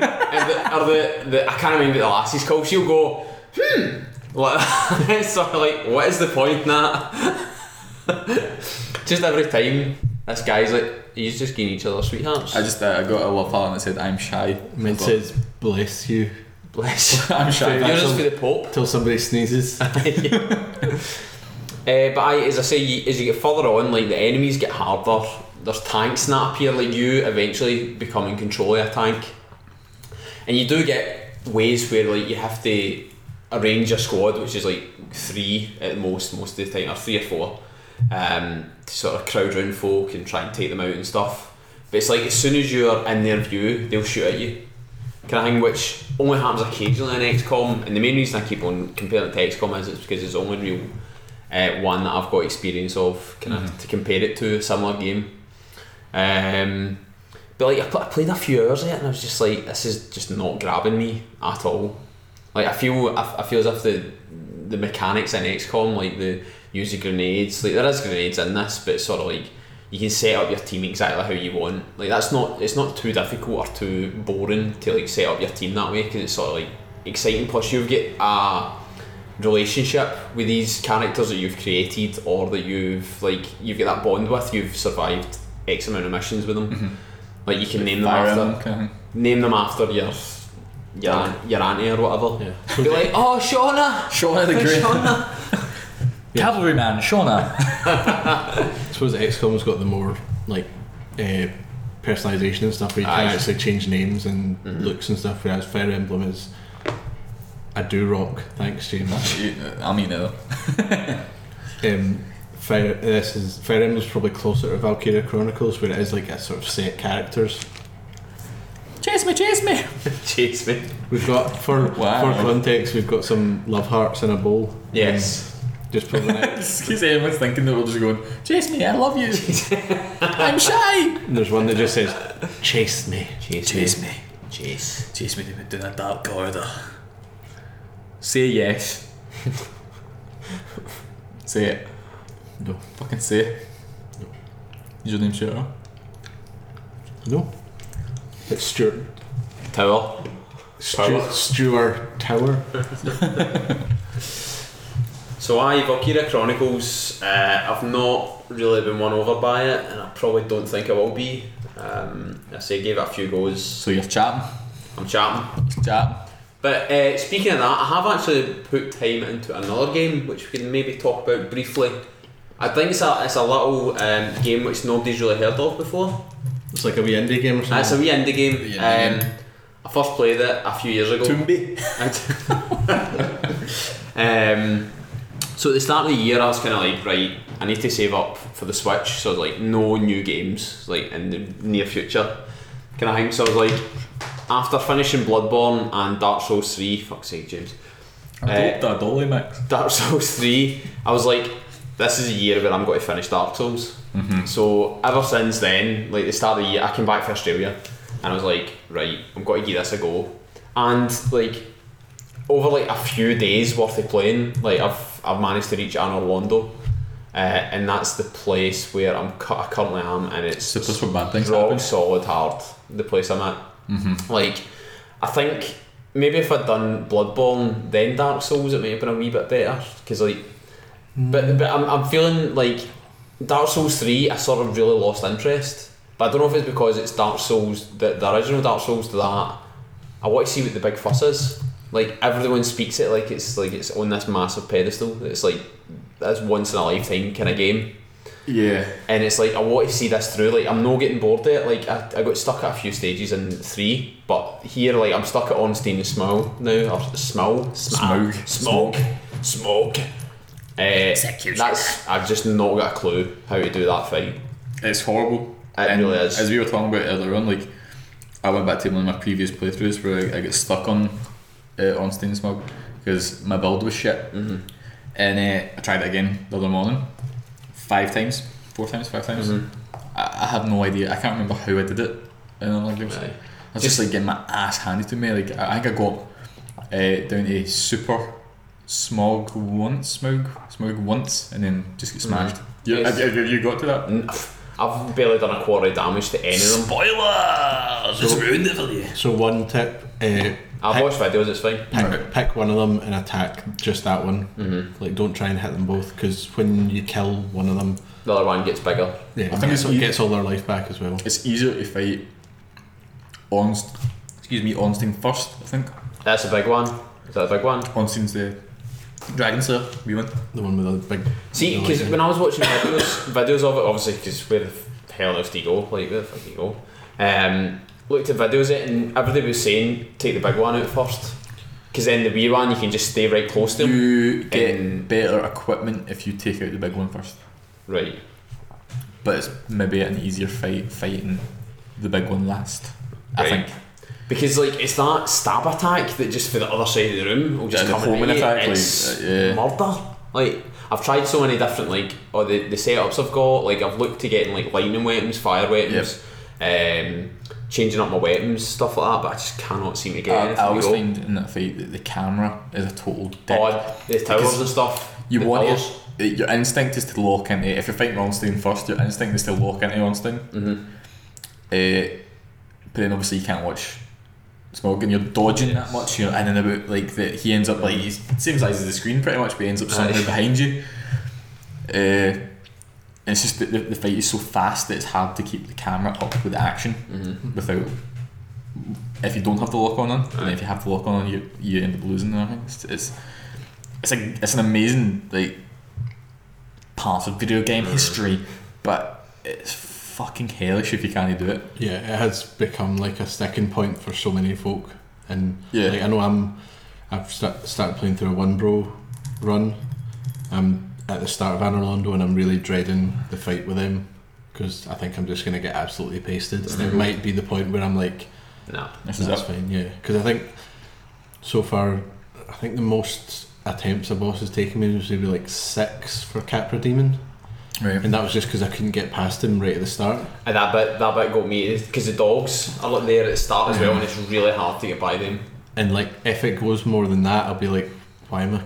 I can't remember what the lassie's called, she'll go, it's sort of like, what is the point in that? Just every time this guy's like, he's just giving each other sweethearts. I got a love heart and it said, I'm shy. Mine says, bless you. Bless you. I'm shy. You're just for the Pope. Till somebody sneezes. But as I say, as you get further on, like, the enemies get harder. There's tanks that appear, like, you eventually become in control of a tank. And you do get ways where, like, you have to arrange your squad, which is like 3 at most of the time, or 3 or 4, to sort of crowd round folk and try and take them out and stuff. But it's like, as soon as you're in their view, they'll shoot at you, kind of thing, which only happens occasionally in XCOM. And the main reason I keep on comparing it to XCOM is it's because it's the only real one that I've got experience of, kind of to compare it to a similar game. But like, I played a few hours of it and I was just like, this is just not grabbing me at all. Like, I feel as if the mechanics in XCOM, like the use of grenades, like there is grenades in this, but it's sort of like you can set up your team exactly how you want. Like, it's not too difficult or too boring to like set up your team that way, because it's sort of like exciting. Plus, you've got a relationship with these characters that you've created, or that you've got that bond with. You've survived X amount of missions with them. Like, you can name them after your auntie or whatever. Yeah. Be like, oh, Shauna the Great. Shauna. Cavalryman, Shauna. I suppose XCOM's got the more like personalisation and stuff, where you can actually change names and looks and stuff, whereas Fire Emblem is I do rock. Thanks, James. I mean, no. Fire Emblem's probably closer to Valkyria Chronicles, where it is like a sort of set characters. Chase me. Chase me. We've got for context, we've got some love hearts in a bowl. Yes. Just proving it. Because everyone's thinking that we're just going, chase me, I love you. I'm shy. And there's one that just says, chase me. Chase me. Chase me down a dark corridor. Say yes. Say it. No. Fucking say it. No. Is your name Shooter? No. It's Stuart. Tower. Stuart Tower. So Valkyria Chronicles, I've not really been won over by it, and I probably don't think I will be. I say gave it a few goes. So you're chatting? I'm chatting. Chatting. But speaking of that, I have actually put time into another game which we can maybe talk about briefly. I think it's a little game which nobody's really heard of before. It's like a wee indie game or something. It's a wee indie game. I first played it a few years ago. Toomby. So at the start of the year I was kind of like, right, I need to save up for the Switch, so like no new games like in the near future kind of thing. So I was like, after finishing Bloodborne and Dark Souls 3, fuck's sake James, Dolly Mix. Dark Souls 3, I was like, this is a year where I'm going to finish Dark Souls. So ever since then, like the start of the year, I came back from Australia and I was like, right, I'm going to give this a go. And like over like a few days worth of playing, like I've managed to reach Anor Londo, and that's the place where I currently am, and it's the place where bad things rock happen. solid hard, the place I'm at. Like I think maybe if I'd done Bloodborne then Dark Souls, it might have been a wee bit better, because like but I'm feeling like Dark Souls 3 I sort of really lost interest, but I don't know if it's because it's Dark Souls, the original Dark Souls, to that I want to see what the big fuss is. Like everyone speaks it like it's on this massive pedestal. It's like this once in a lifetime kind of game. Yeah. And it's like I want to see this through. Like I'm not getting bored of it. Like I got stuck at a few stages in 3, but here like I'm stuck at Ornstein and Smaug now, or Smaug. That's I've just not got a clue how to do that fight. It's horrible. It really is. As we were talking about earlier on, like I went back to one of my previous playthroughs where I got stuck on Ornstein Smaug because my build was shit, and I tried it again the other morning 5 times. I have no idea. I can't remember how I did it in online games. Right. I was just like getting my ass handed to me. Like I think I got down to super Smaug once and then just get smashed. Yes. Have you got to that? I've barely done a quarter of damage to any of them. Spoilers! It's ruined it for you. So one tip, I've watched videos, it's fine. pick one of them and attack just that one. Like don't try and hit them both, because when you kill one of them, The other one gets bigger. yeah, I think it gets all their life back as well. It's easier to fight Ornstein first, I think. That's a big one. Is that a big one? Ornstein's the Dragon Slayer, we win. The one with the big. See, because when I was watching videos of it, obviously, because where the hell else do you go? Like, where the fuck do you go? Looked at videos of it, and everybody was saying take the big one out first, because then the wee one you can just stay right close to him. You get better equipment if you take out the big one first. Right. But it's maybe an easier fighting the big one last. I Right. think. Because like it's that stab attack that just for the other side of the room will just Yeah, the come homing at you. attack, It's yeah. murder. Like I've tried so many different the setups I've got. Like I've looked to getting like lightning weapons, fire weapons, changing up my weapons, stuff like that. But I just cannot seem to get anything. I always to go. find in that fight that the camera is a total dick. The towers and stuff. You the want pillars. your instinct is to lock into. If you're fighting Ornstein first, your instinct is to lock into Ornstein. But then obviously you can't watch Smaug and you're dodging that much. You're in and about like that. He ends up like he's same size as the screen pretty much, but he ends up somewhere behind you. And it's just that the fight is so fast that it's hard to keep the camera up with the action without. If you don't have the lock on, and if you have the lock on, you end up losing. I think it's an amazing like part of video game history, but it's fucking hellish if you can't do it. Yeah, it has become like a sticking point for so many folk, and Yeah. like I know I've started playing through a one bro run. I'm at the start of Anor Londo and I'm really dreading the fight with him because I think I'm just going to get absolutely pasted. And it might be the point where I'm like, No. This is that's it. fine, yeah. Because I think so far, I think the most attempts a boss has taken me was maybe like 6 for Capra Demon. Right. and that was just because I couldn't get past him right at the start. And that bit got me because the dogs are like there at the start as well, and it's really hard to get by them. And like, if it goes more than that, I'll be like, why am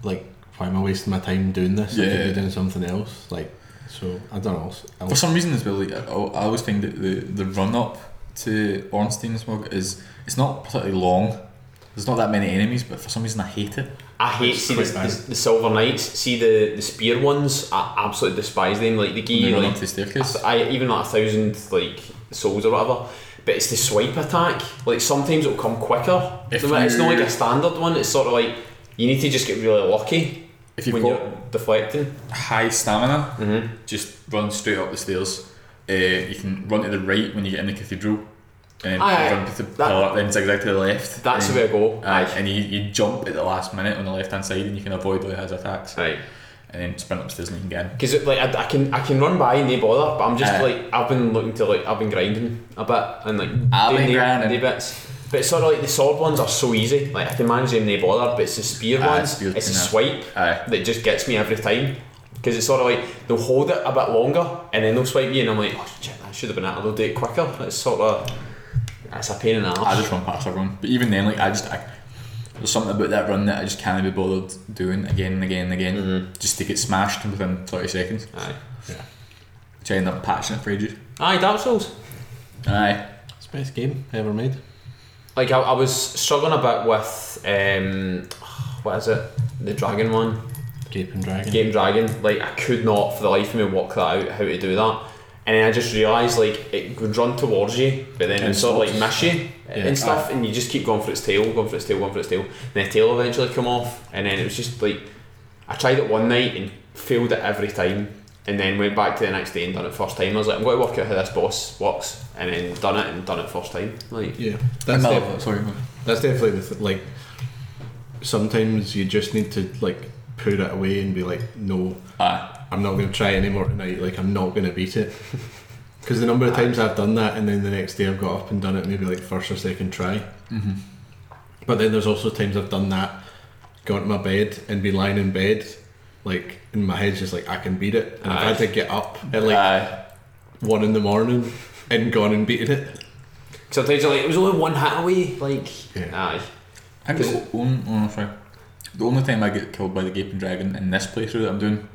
I wasting my time doing this? I could be doing something else. Like, so I don't know. For some reason as well, like, I always think that the run up to Ornstein Smog it's not particularly long. There's not that many enemies, but for some reason I hate it. I hate the Silver Knights. See the spear ones. I absolutely despise them. Like the guy run like up the staircase. I even like 1,000 like souls or whatever. But it's the swipe attack. Like sometimes it'll come quicker. It's not like a standard one. It's sort of like you need to just get really lucky if you've when got you're deflecting. High stamina, just run straight up the stairs. You can run to the right when you get in the cathedral. And then run to the pillar, then zigzag to the left. That's the way I go. And you jump at the last minute on the left hand side, and you can avoid all his attacks. Right. And then sprint upstairs and you can get in. Because like I can run by and no bother, but I'm just like I've been grinding a bit and like doing the bits. But it's sort of like the sword ones are so easy. Like I can manage them no bother, but it's the spear ones. It's a swipe that just gets me every time. Because it's sort of like they'll hold it a bit longer and then they'll swipe you, and I'm like, oh shit, that should have been it. They'll do it quicker. It's sort of. It's a pain in the arse. I just run past everyone, but even then, like there's something about that run that I just can't be bothered doing again and again and again, just to get smashed within 30 seconds. Which I end up patching it for ages. Dark Souls. It's the best game ever made. Like I was struggling a bit with what is it? The dragon one. Gaping Dragon. Like I could not for the life of me work that out how to do that. And then I just realised like it would run towards you, but then it would sort of like miss you and stuff, and you just keep going for its tail, and then the tail eventually come off, and then it was just like I tried it one night and failed it every time, and then went back to the next day and done it first time. I was like, I'm going to work out how this boss works, and then done it first time. Like that's definitely like sometimes you just need to like put it away and be like, no. I'm not going to try anymore tonight, like I'm not going to beat it. Because the number of times I've done that and then the next day I've got up and done it maybe like first or second try. But then there's also times I've done that, gone to my bed and be lying in bed, like in my head's just like I can beat it, and I've had to get up at like 1 a.m. and gone and beaten it. Sometimes you're like, it was only one hit away, like I think the only time I get killed by the Gaping Dragon in this playthrough that I'm doing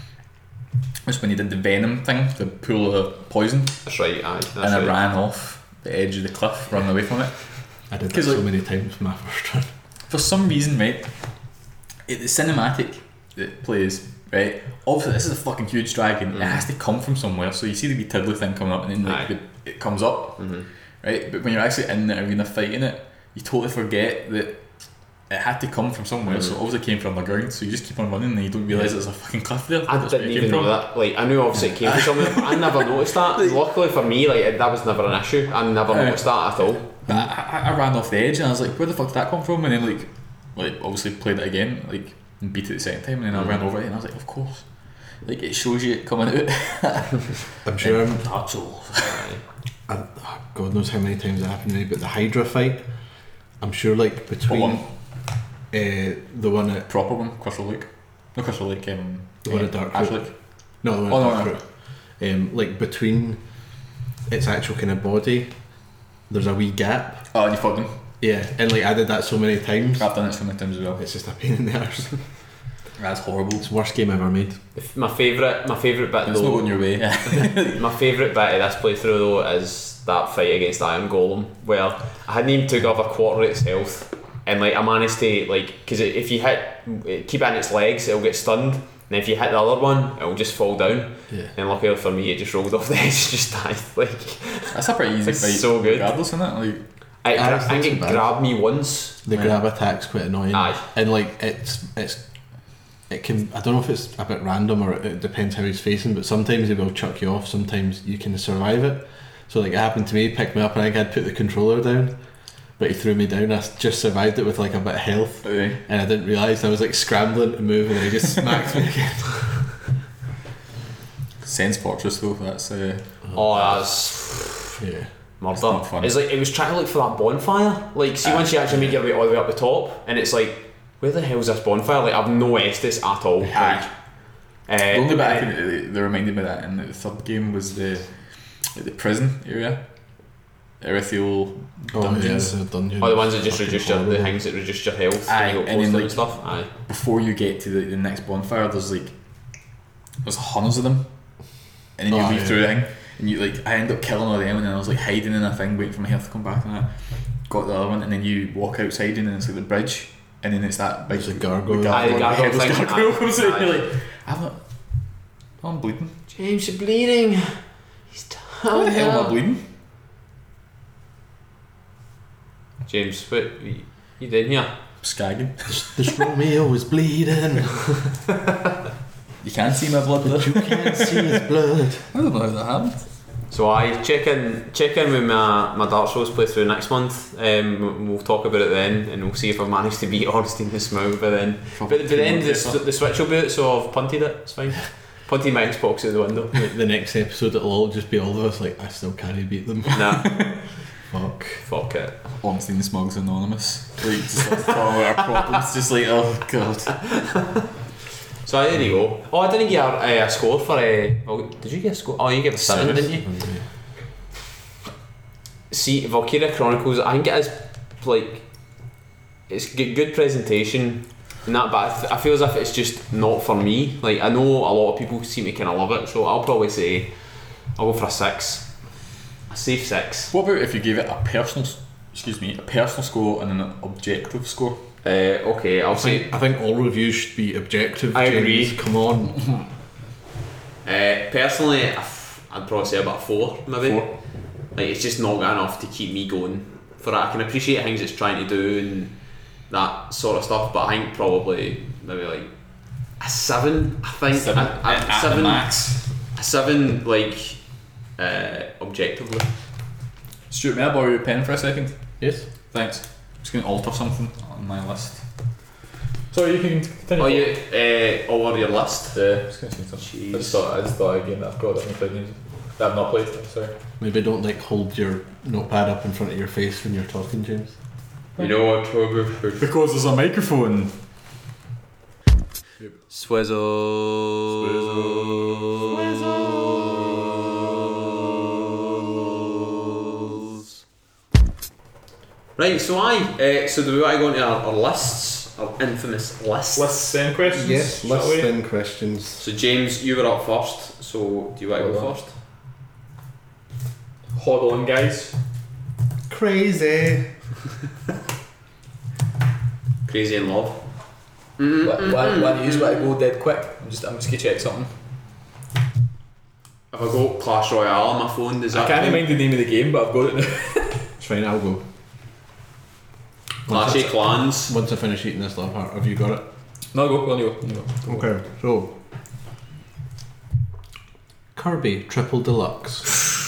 was when he did the venom thing, the pool of poison. That's right, I ran off the edge of the cliff, running away from it. I did that so many times for my first run. For some reason, right, the cinematic that plays, right, obviously this is a fucking huge dragon, it has to come from somewhere, so you see the wee tiddly thing coming up and then it comes up, right, but when you're actually in the arena fighting it, you totally forget that it had to come from somewhere, so it obviously came from the ground, so you just keep on running and you don't realise there's a fucking cliff there. I didn't even know that. Like, I knew obviously it came from somewhere, but I never noticed that. Luckily for me, like that was never an issue. I never noticed that at all. I ran off the edge and I was like, where the fuck did that come from? And then like obviously played it again, like and beat it the second time, and then I ran over it and I was like, of course. Like it shows you it coming out. I'm sure I'm Dark Souls. God knows how many times it happened to me, but the Hydra fight, I'm sure like between the one at proper one, Crystal Lake. No, Crystal Lake. The one at Dark Lake. No, the one at Dark Root. Like between its actual kind of body, there's a wee gap. Oh, and you fought them. Yeah, and like I did that so many times. I've done it so many times as well. It's just a pain in the arse. That's horrible. It's the worst game ever made. My favourite bit it's though. Not going your way. My favourite bit of this playthrough though is that fight against Iron Golem, where I hadn't even took off a quarter of its health, and like I managed to because if you keep it in its legs, it'll get stunned, and if you hit the other one, it'll just fall down. Yeah. And luckily for me, it just rolled off the edge, just died. Like that's a pretty easy fight. So good. Regardless, isn't it? Like. I think it grabbed me once. The grab attack's quite annoying. Aye. And like it can, I don't know if it's a bit random or it depends how he's facing, but sometimes he will chuck you off, sometimes you can survive it. So like it happened to me, he picked me up and I think I'd put the controller down, but he threw me down. I just survived it with like a bit of health, and I didn't realise I was like scrambling to move and he just smacked me again. Sense Fortress though, that's that's yeah. Murder. It's like it was trying to look for that bonfire. Like, see, once you actually make your way all the way up the top, and it's like, where the hell's this bonfire? Like, I've no Estus at all. Like, The only bit that reminded me of that in the third game was the prison area. Erythial dungeons. The dungeon. The ones that just reduce the things that reduce your health. Aye, and then and stuff. Aye. Before you get to the next bonfire, there's hundreds of them, and then you weave through the thing, and you I end up killing all of them, and then I was hiding in a thing waiting for my health to come back, and I got the other one, and then you walk outside, and then it's the bridge, and then it's that big gargoyle. The gargoyle thing. Gargoyle comes out, and you're I'm bleeding. James, you're bleeding. He's down. Why the hell am I bleeding? James, what you doing here? Skagging. This Romeo is bleeding. You can't see my blood, but you can't see his blood. I don't know how that happened. So I check in with my Dark Souls playthrough next month. We'll talk about it then, and we'll see if I've managed to beat Ornstein the Smough by then. But then the Switch will boot, so I've punted it. It's fine. Punted my Xbox out the window. The next episode it'll all just be all of us I still can't beat them. Nah. Fuck it. Ornstein the Smug's anonymous. Just talking about our problems. Just oh god. So there you go. Oh, I didn't get a score for did you get a score? Oh, you gave a 7, didn't you? See, Valkyria Chronicles, I think it is it's good presentation and that, but I feel as if it's just not for me. I know a lot of people seem to kind of love it, so I'll probably say I'll go for a 6. A safe 6. What about if you gave it a personal score and an objective score? Okay, I think all reviews should be objective. I James, agree. Come on. Personally, I'd probably say about 4, maybe. 4. It's just not good enough to keep me going for it. I can appreciate things it's trying to do and that sort of stuff, but I think probably maybe a 7. I think 7 a 7 max. A 7, objectively. Stuart, may I borrow your pen for a second? Yes. Thanks. I'm just going to alter something on my list. Sorry, you can continue. Oh, you over your list? Yeah, I was going to say something. I just thought again that I've got that games that I've not played. Sorry. Maybe don't hold your notepad up in front of your face when you're talking, James. You know what? Because there's a microphone. Swizzles. Right, so so do we want to go into our lists, our infamous lists? Lists and questions? Yes, lists and questions. So James, you were up first, so do you want to go first? Hold on, guys. Crazy. Crazy in love. Why do you want to go dead quick? I'm just going to check something. If I go Clash Royale on my phone, does that I can't mind the name of the game, but I've got it now. It's fine, I'll go. Clash of Clans. Once I finish eating this love heart, have you got it? No, go. Okay, so Kirby Triple Deluxe.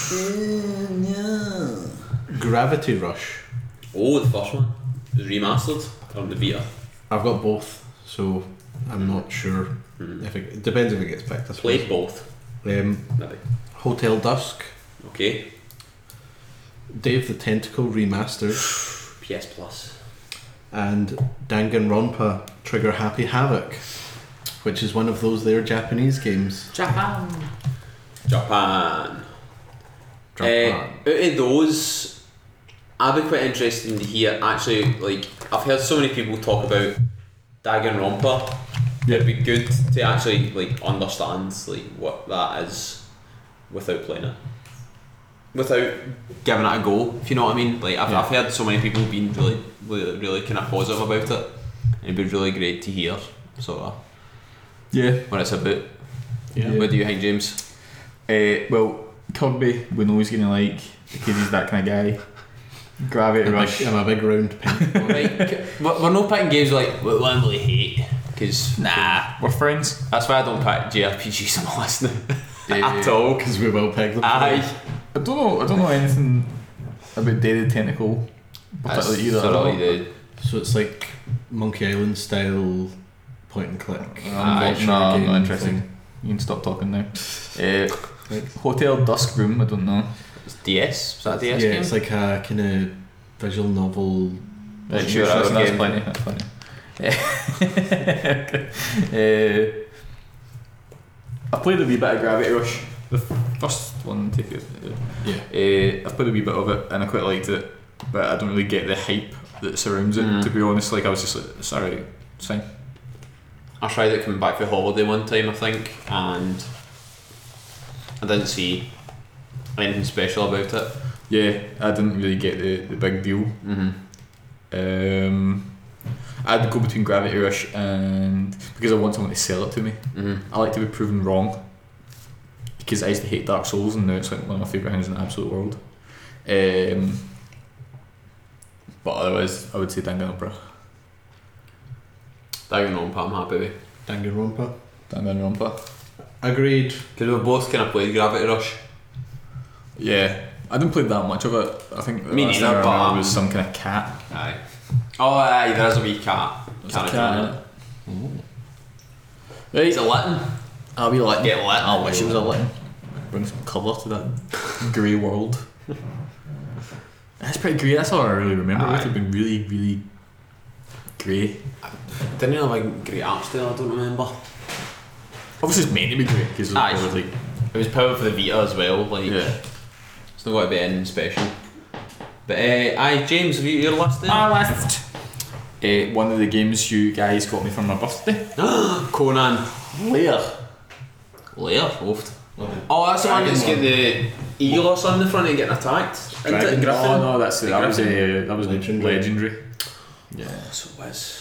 Gravity Rush. Oh, the first one. The remastered on the Vita. I've got both, so I'm not sure if it depends if it gets picked. Played both. Maybe. Hotel Dusk. Okay. Dave the Tentacle Remastered. PS Plus. And Danganronpa Trigger Happy Havoc, which is one of those there Japanese games. Japan. Out of those, I'd be quite interested to hear. Actually, I've heard so many people talk about Danganronpa. Yeah. It'd be good to actually understand what that is without playing it, without giving it a go. If you know what I mean. I've heard so many people being really kind of positive about it. It'd be really great to hear sort of what it's about. Yeah. What do you think, James? Well, Kirby we know he's going to like because he's that kind of guy. Gravity Rush. I'm a big round pink. Right, we're not picking games we really hate because we're friends. That's why I don't pick JRPGs on my list now at all. Because we will pick them. I don't know anything about David Tentacle particularly either. So it's like Monkey Island style point and click. I'm not interested. You can stop talking now. Hotel Dusk Room, I don't know. It's DS? Is that a DS yeah, game? It's like a kind of visual novel. Right, sure, that's That's plenty. I played a wee bit of Gravity Rush, the first one. Take it. Yeah. I've played a wee bit of it and I quite liked it, but I don't really get the hype that surrounds it. To be honest, like I was just like, it's alright, it's fine. I tried it coming back for holiday one time, I think, and I didn't see anything special about it. Yeah, I didn't really get the big deal. I'd go between Gravity Rush and because I want someone to sell it to me. I like to be proven wrong because I used to hate Dark Souls and now it's like one of my favourite things in the absolute world. But otherwise, I would say Danganronpa. Danganronpa, I'm happy with. Danganronpa. Agreed. Because we both kind of played Gravity Rush. Yeah, I didn't play that much of it. I think the Me last neither, thing I but remember was some kind of cat. Aye. Oh, aye, there is a wee cat. There's a cat in it. Right. Is it Litten? I'll be like, Get lit. I wish it was a Litten. Bring some colour to that grey world. That's pretty grey. That's all I really remember. It would have been really, really grey. Didn't have a great art style, I don't remember. Obviously, it's meant to be grey because it was like. It was powered for the Vita as well. Like, Yeah. it's not got to be anything special. But aye, James, have you your list then? list. One of the games you guys got me for my birthday. Conan. Lair. Oofed. Oh, that's the one that's got the eagles on the front and getting attacked. Dragon. Griffin. Oh no, that was Legendary. legendary. Yeah. So it was.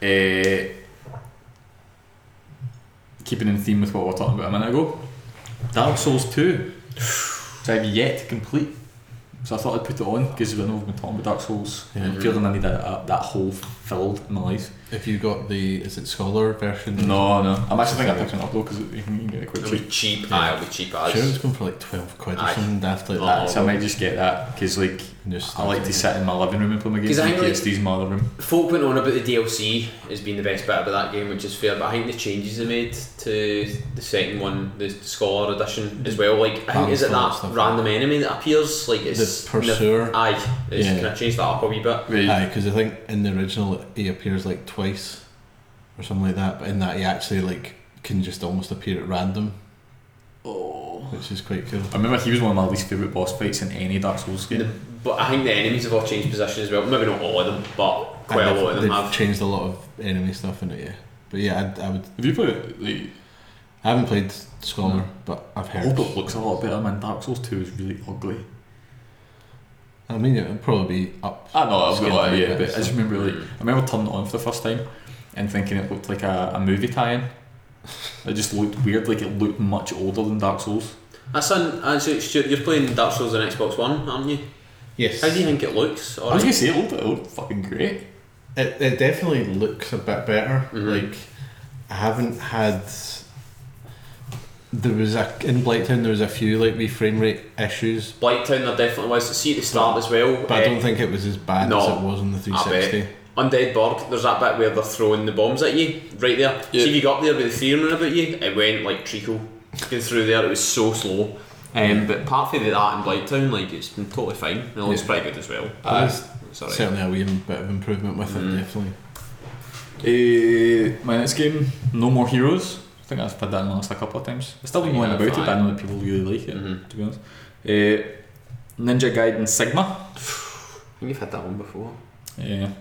Keeping in theme with what we were talking about a minute ago, Dark Souls 2, which I've yet to complete. So I thought I'd put it on because I know we've been talking about Dark Souls. I'm feeling I need that hole filled in my life. If you got is it Scholar version? No. I'm actually thinking of picking it up though because you can get it quite It'll cheap. be cheap. Aye, it'll be cheap as. Sure, it was going for like 12 quid or Aye. something daft like Oh, that. So I might just get that because like Just I like to sit in my living room and play my games. 'Cause I And think, PSD's in my other room. Folk went on about the DLC as being the best bit about that game, which is fair, but I think the changes they made to the second one, the Scholar edition as well, like I think is it that Stuff. random enemy that appears, like it's The Pursuer. Aye, it's Yeah. kind of changed that up a wee bit. Aye, because I think in the original he appears like twice or something like that, but in that he actually like can just almost appear at random, which is quite cool. I remember he was one of my least favourite boss fights in any Dark Souls game. But I think the enemies have all changed position as well. Maybe not all of them, but quite a lot of them they've have. changed a lot of enemy stuff in it, yeah. But yeah, I would. Have you played it? Like, I haven't played Scholar, but I've I heard. hope it looks a lot better, man. Dark Souls 2 is really ugly. I mean, it would probably be up. I know, I've got Scaled yeah, a bit, but I just remember I remember turning it on for the first time and thinking it looked like a movie tie-in. It just looked weird, like it looked much older than Dark Souls. So Stuart, you're playing Dark Souls on Xbox One, aren't you? Yes. How do you think it looks? I was gonna say it looked fucking great. It definitely looks a bit better. Like I haven't had. There was in Blighttown there was a few like wee frame rate issues, Blighttown there definitely was. See at the start as well. but I don't think it was as bad no, as it was on the 360. Undead Burg, there's that bit where they're throwing the bombs at you, right there. Yeah. See if you got up there with the theory running about you, it went like treacle going through there, it was so slow. But apart from that in Blighttown, like it's been totally fine. And it looks pretty good as well. There's It's alright. certainly a wee bit of improvement with it, definitely. My next game, No More Heroes. I think I've played that in the last a couple of times. I still don't know anything about it, but I know that people really like it, to be honest. Ninja Gaiden Sigma. I think you've had that one before. Yeah.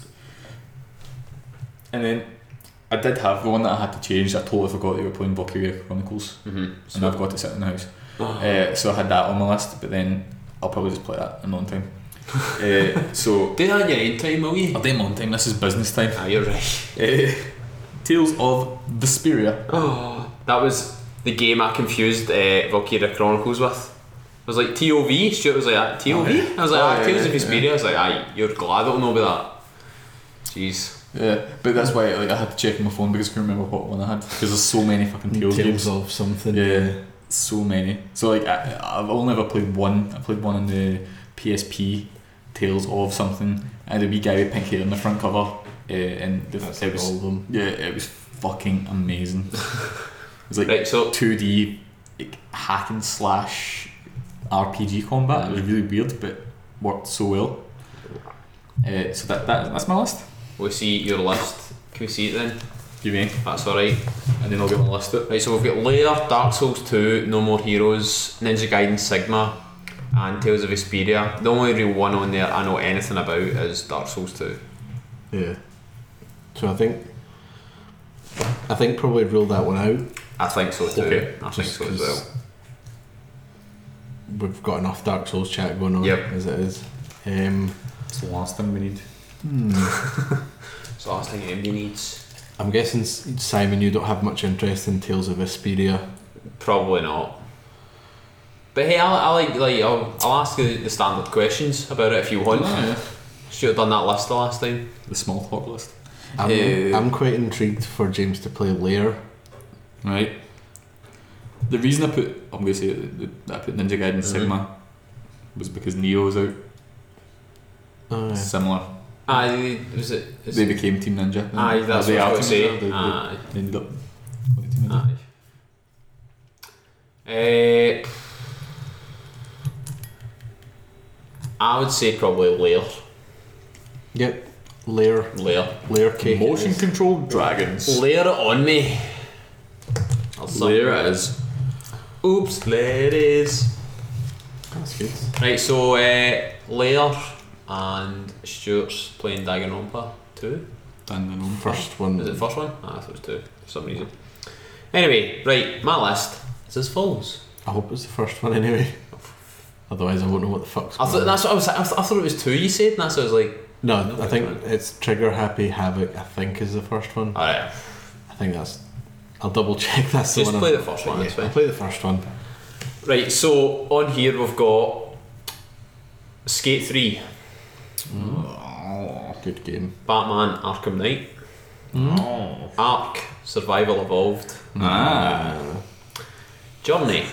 And then I did have the one that I had to change. I totally forgot that you were playing Valkyria Chronicles, and I've got it sitting in the house. So I had that on my list, but then I'll probably just play that in my own time. So Do that in your own time, will you? I'll do it in my own time. This is business time. Ah, you're right. Tales of Vesperia. Oh, that was the game I confused Valkyria Chronicles with. I was like TOV. Stuart was like TOV. I was like Tales of Vesperia. I was like, aye, you're glad I don't know about that. Jeez. Yeah, but that's why like I had to check my phone because I couldn't remember what one I had because there's so many fucking Tales games. Tales of something. Yeah, so many. So like I've only ever played one. I played one on the PSP, Tales of something, and a wee guy with pink hair on the front cover. And it was all of them. Yeah, it was fucking amazing. It was like Right, so 2D like, hack and slash RPG combat. It was really weird, but worked so well. So that's my list. we see your list. Can we see it then? You mean? That's alright. And then I'll get on the list it. Right, so we've got Lair, Dark Souls 2, No More Heroes, Ninja Gaiden Sigma, and Tales of Vesperia. The only real one on there I know anything about is Dark Souls 2. Yeah. So I think probably rule that one out. I think so too. Okay. I think so as well. We've got enough Dark Souls chat going on Yep. as it is. It's the last thing we need. So last thing anybody needs. I'm guessing, Simon, you don't have much interest in Tales of Vesperia. Probably not. But hey, I'll ask you the standard questions about it if you want. Oh, yeah. Should have done that list the last time. The small talk list. I'm quite intrigued for James to play Lair. Right. The reason I'm going to say that I put Ninja Gaiden Sigma was because Neo was out. Oh, yeah. Similar. They became Team Ninja. Aye, that's what I was going to say. They ended up with Team Ninja. I would say probably Lair. Yep. Lair cake. Motion controlled dragons. Lair it on me. Lair it is. Oops, there it is. That's good. Right, so Lair and Stuart's playing Danganronpa 2. First one. Is it the first one? I thought it was 2 for some reason. Anyway, right, my list is as follows. I hope it's the first one anyway. Otherwise I won't know what the fuck's I going thought on. that's what I was. I thought it was 2. You said, and that's what I was like. No, I think it's Trigger Happy Havoc, I think, is the first one. Alright, I think that's... I'll double check that's the just one. play the first one. That's I'll fine. play the first one. Right, so on here we've got Skate 3, Good game. Batman Arkham Knight, Ark Survival Evolved, Journey,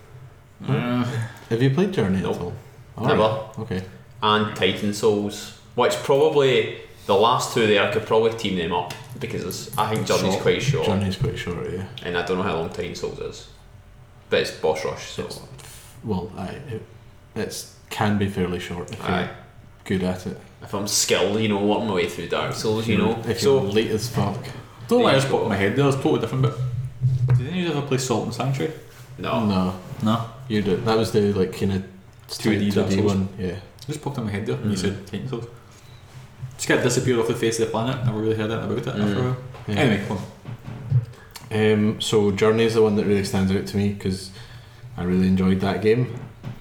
Have you played Journey Nope. at all? Never. Right. Okay. and Titan Souls, which probably the last two there I could probably team them up because I think Journey's quite short, Journey's quite short, yeah. and I don't know how long Titan Souls is, but it's boss rush, so Well, it can be fairly short if you're good at it. if I'm skilled, working my way through Dark Souls, If so you're late as fuck. Don't let us pop in my head there, it's totally different, but did any of you ever play Salt and Sanctuary? no. No. You did. That was the kind of 2D Dark Souls. one, yeah. It just popped in my head there when you said Titan Souls. Just kind of disappeared off the face of the planet, never really heard anything about it after a while. Yeah. Anyway, come on. So Journey is the one that really stands out to me because I really enjoyed that game.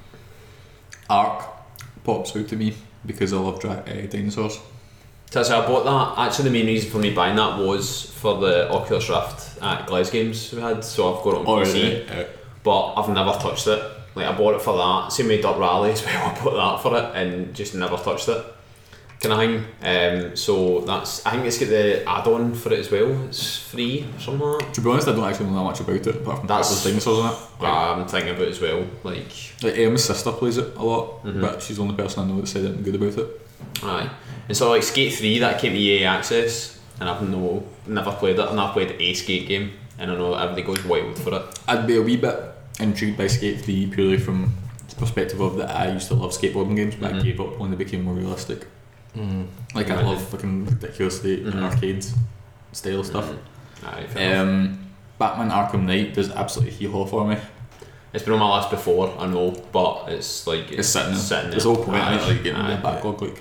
Ark pops out to me because I love dinosaurs. So I bought that. Actually, the main reason for me buying that was for the Oculus Rift at Gles Games we had. So I've got it on PC, but I've never touched it. Like I bought it for that. Same with Dirt Rally as well. I bought that for it and just never touched it. Kind of thing. So that's. I think it's got the add-on for it as well. It's free or something like that. To be honest, I don't actually know that much about it, apart from That's- there's dinosaurs in it. I'm thinking about it as well. Like Emma's sister plays it a lot, but she's the only person I know that said anything good about it. aye. And so like Skate 3 that came to EA Access, and I've never played it, and I've played a Skate game, and I know everybody goes wild for it. I'd be a wee bit intrigued by Skate 3 purely from the perspective of that I used to love skateboarding games, but I gave up when they became more realistic. Like I love fucking ridiculously arcade style stuff. Aye, fair enough. Batman Arkham Knight does absolutely hee-haw for me. It's been on my list before, I know, but it's like It's sitting there. there. It's all point, Aye, like getting aye. the backlog. Like,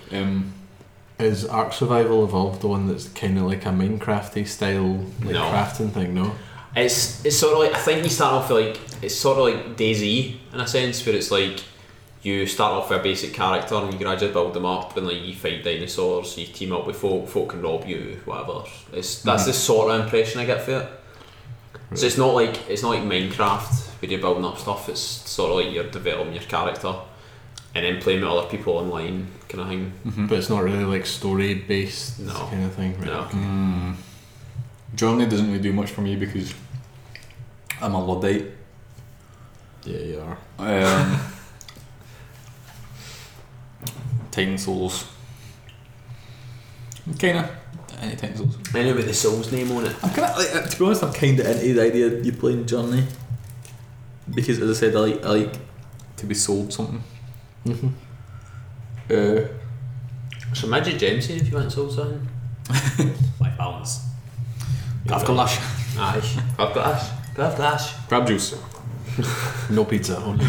Is Ark Survival Evolved the one that's kind of like a Minecrafty style like No. crafting thing? No. It's sort of like, I think you start off with like, it's sort of like DayZ in a sense, where it's like you start off with a basic character and you gradually build them up, and like you fight dinosaurs, you team up with folk can rob you, whatever. That's the sort of impression I get for it. So it's not like Minecraft where you're building up stuff. It's sort of like you're developing your character and then playing with other people online, kind of thing. But it's not really like story based No. kind of thing. Right? No. Okay. Journey doesn't really do much for me because I'm a Luddite. Yeah, you are. Titan Souls. Kinda. Any Titan Souls. Anyway, with the Souls name on it. I'm kinda, like, to be honest, I'm kinda into the idea of you playing Journey. Because as I said, I like to be sold something. So Magic James if you went Souls on. Life balance. Gavgalash. Aye. Grab dash. Crab juice. No pizza, only.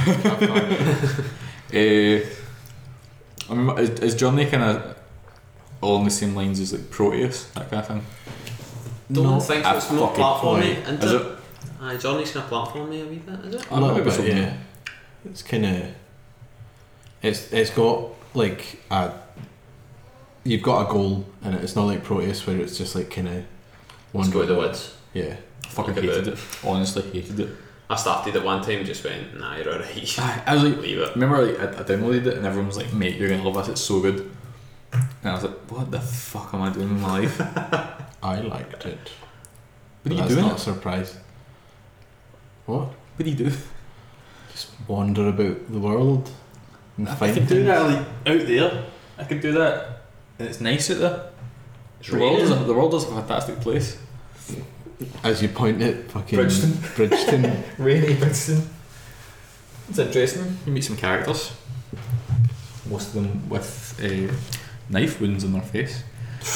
I mean, is Journey kind of all on the same lines as like Proteus, that kind of thing? Don't think so. It's more platformy, isn't Is it? it? Aye, Johnny's kind of platformy a wee bit, is it? A little maybe bit, something. yeah. It's kind of. It's got like a. You've got a goal, and it's not like Proteus where it's just like kind of. Let's go to the woods. Yeah. I fucking Look at hated it. Honestly, hated it. I started it one time and just went, nah, you're alright. I was like, Leave it. remember like I downloaded it and everyone was like, mate, you're gonna love this, it's so good. And I was like, what the fuck am I doing with my life? I liked it. What are you That's doing? not a surprise. What? What do you do? Just wander about the world and I find can do things. that like out there. I can do that, and it's nice out there. It's The world, raining. the world is a fantastic place. As you point at fucking Bridgeton. Bridgeton. Rainy Bridgeton. It's interesting. You meet some characters. Most of them with knife wounds on their face.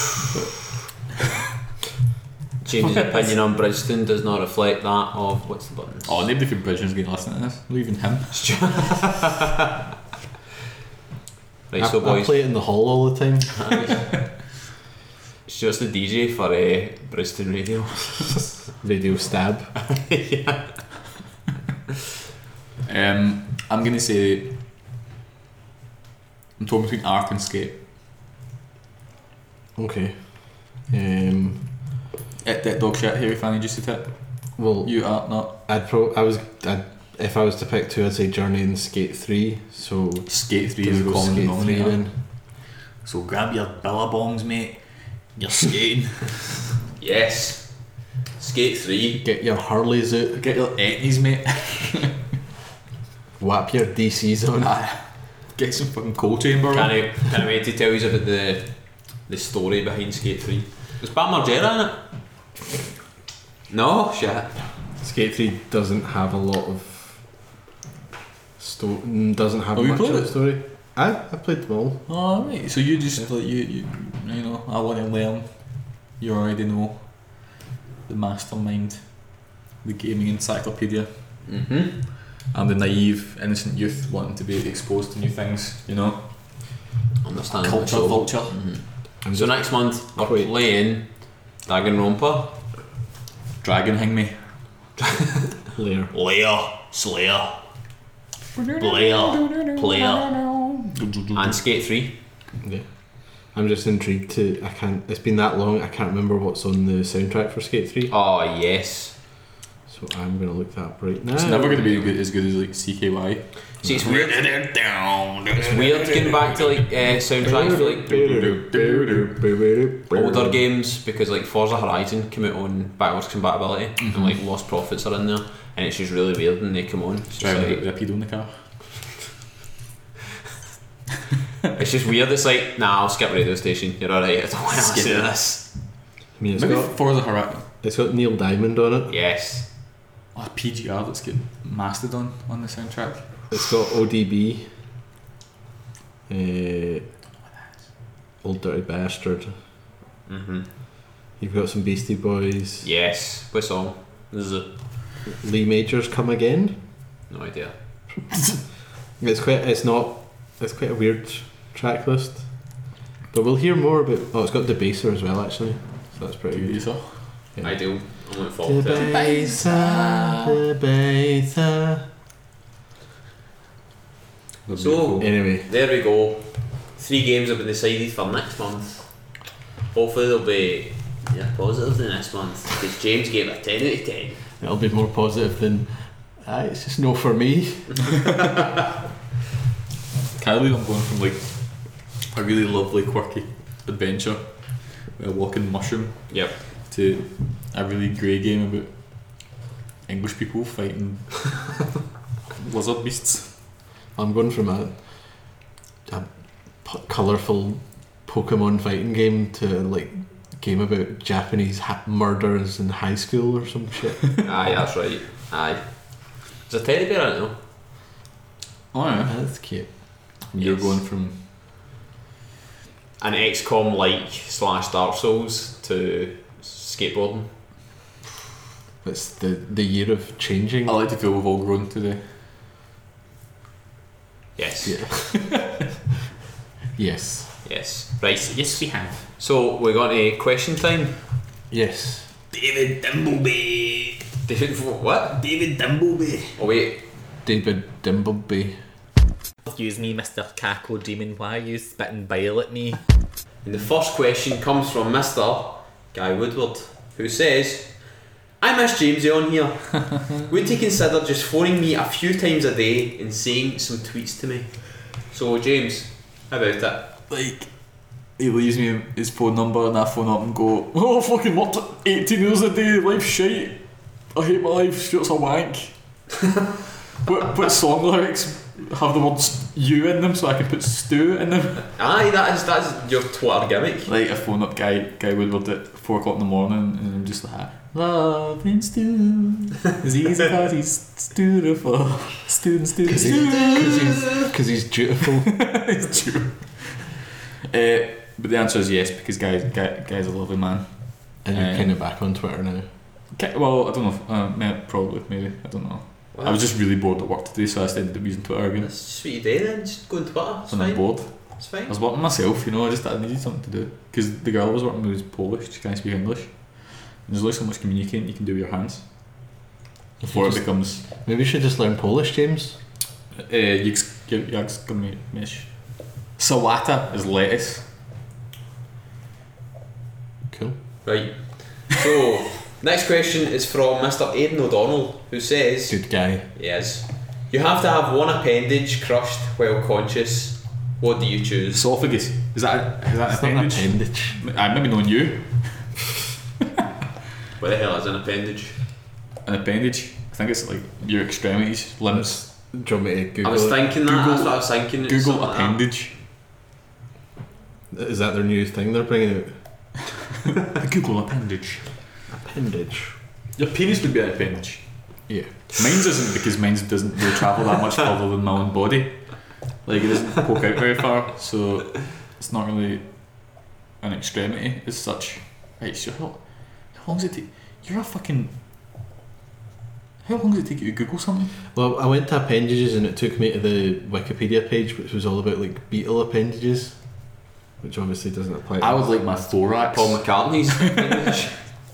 James' opinion on Bridgeton does not reflect that of what's the buttons. Oh, nobody from Bridgeton's going to listen to this. Not even him. Right, so I boys, play it in the hall all the time. Stuart's the DJ for Bridgeton Radio. Radio stab. I'm going to say I'm torn between Ark and Skate. Okay. That dog shit, Harry Fanny just said it. Well, You are not. if I was to pick two, I'd say Journey and Skate 3. So Skate 3 do is we the go common Skate 3 denominator. then? So grab your billabongs, mate. You're skating. Yes. Skate 3. Get your Harleys out. Get your etnies, mate. Whap your DCs on. Get some fucking coal chamber. Can I wait to tell you about the story behind Skate 3? Was Bam Margera in it? No? Shit. Skate 3 doesn't have a lot of doesn't have Oh, you much played of a it? story. I played them all. Oh, right. So you just like you know, I want to learn. You already know the mastermind, the gaming encyclopedia. Mm-hmm. I'm the naive, innocent youth wanting to be exposed to new things. You know, Understand. culture, vulture. I'm So just next month we're Wait. playing Danganronpa. Dragon hang me. layer. Layer, Slayer, Player, and Skate 3. Yeah. I'm just intrigued to. It's been that long. I can't remember what's on the soundtrack for Skate 3. Oh yes. So I'm gonna look that up right now. It's never going to be as good as like CKY. See, it's weird. It's weird getting back to like soundtracks for like older games because like Forza Horizon came out on backwards compatibility and like Lost Prophets are in there and it's just really weird when they come on. It's just, Driving like, a pedo in the car. it's just weird. It's like, nah, I'll skip Radio Station. You're alright. I don't want to Skip listen to it. this. I mean, Maybe Forza Horizon. it's got Neil Diamond on it. Yes. Oh, PGR that's got Mastodon on the soundtrack. It's got ODB. Old Dirty Bastard. Mm-hmm. You've got some Beastie Boys. Yes. What song? This is a Lee Majors Come Again. no idea. It's quite a weird track list. But we'll hear more about. Oh, it's got Debaser as well, actually. So that's pretty good. User. Yeah. Ideal. I'm looking forward to it. Debaser. So Anyway, there we go. 3 games have been decided for next month. Hopefully they'll be positive the next month because James gave it a 10 out of 10. it'll be more positive than. It's just no for me. Can't believe I'm going from like a really lovely, quirky adventure with a walking mushroom Yep. to a really grey game about English people fighting lizard beasts. I'm going from a colourful Pokemon fighting game to like game about Japanese murders in high school or some shit. Aye, that's right. Aye. There's a teddy bear in it though. Oh yeah. That's cute. You're Yes. going from An XCOM like / Dark Souls to skateboarding. It's the year of changing. I like to feel we've all grown today. Yes. Yeah. Yes. Yes. Right. Yes, we have. So we're going to question time. Yes. David Dimbleby. David, what? David Dimbleby. Oh wait. David Dimbleby. Excuse me, Mr. Cackle Demon, why are you spitting bile at me? And the first question comes from Mr. Guy Woodward, who says, I miss Jamesy on here. Would he consider just phoning me a few times a day and saying some tweets to me? So James, how about it? Like, he leaves me his phone number and I phone up and go, oh, I fucking worked 18 hours a day, life's shite. I hate my life, Stuart's a wank. Put song lyrics have the words you in them so I can put stew in them. Aye, that's your Twitter gimmick. Like, I phone up Guy Woodward at 4 o'clock in the morning and I'm just like, love and stew is easy cause he's dutiful. Stew. Because he's dutiful. It's true. But the answer is yes, because Guy's a lovely man. And you're kind of back on Twitter now. Well, I don't know. Maybe. I don't know. Well, I was just really bored at work today, so I ended up using Twitter again. That's just what you do then, just go on Twitter. It's When I'm fine. bored. It's I fine. was working myself, you know. I needed something to do because the girl I was working with was Polish. She can't speak English. And there's only so much communicating you can do with your hands before it becomes. Maybe you should just learn Polish, James. Sałata is lettuce. Cool. Right. So, next question is from Mr. Aidan O'Donnell, who says, Good guy. yes, you have to have one appendage crushed while conscious. What do you choose? Esophagus. Is that an It's not an appendage? appendage. I maybe knowing you. What the hell is an appendage? An appendage. I think it's like your extremities, limbs. Do you want me to Google I was it? thinking that, Google- that's what I was thinking. It's Google something like that. appendage. Is that their new thing they're bringing out? Google appendage. Appendage. Your penis would be an appendage. Yeah. Mine's isn't because mine doesn't really travel that much further than my own body. Like it doesn't poke out very far, so it's not really an extremity as such. Right, so how long does it take? You're a fucking. How long does it take you to Google something? Well, I went to appendages and it took me to the Wikipedia page, which was all about like beetle appendages, which obviously doesn't apply to I would like my thorax. Paul McCartney's appendage.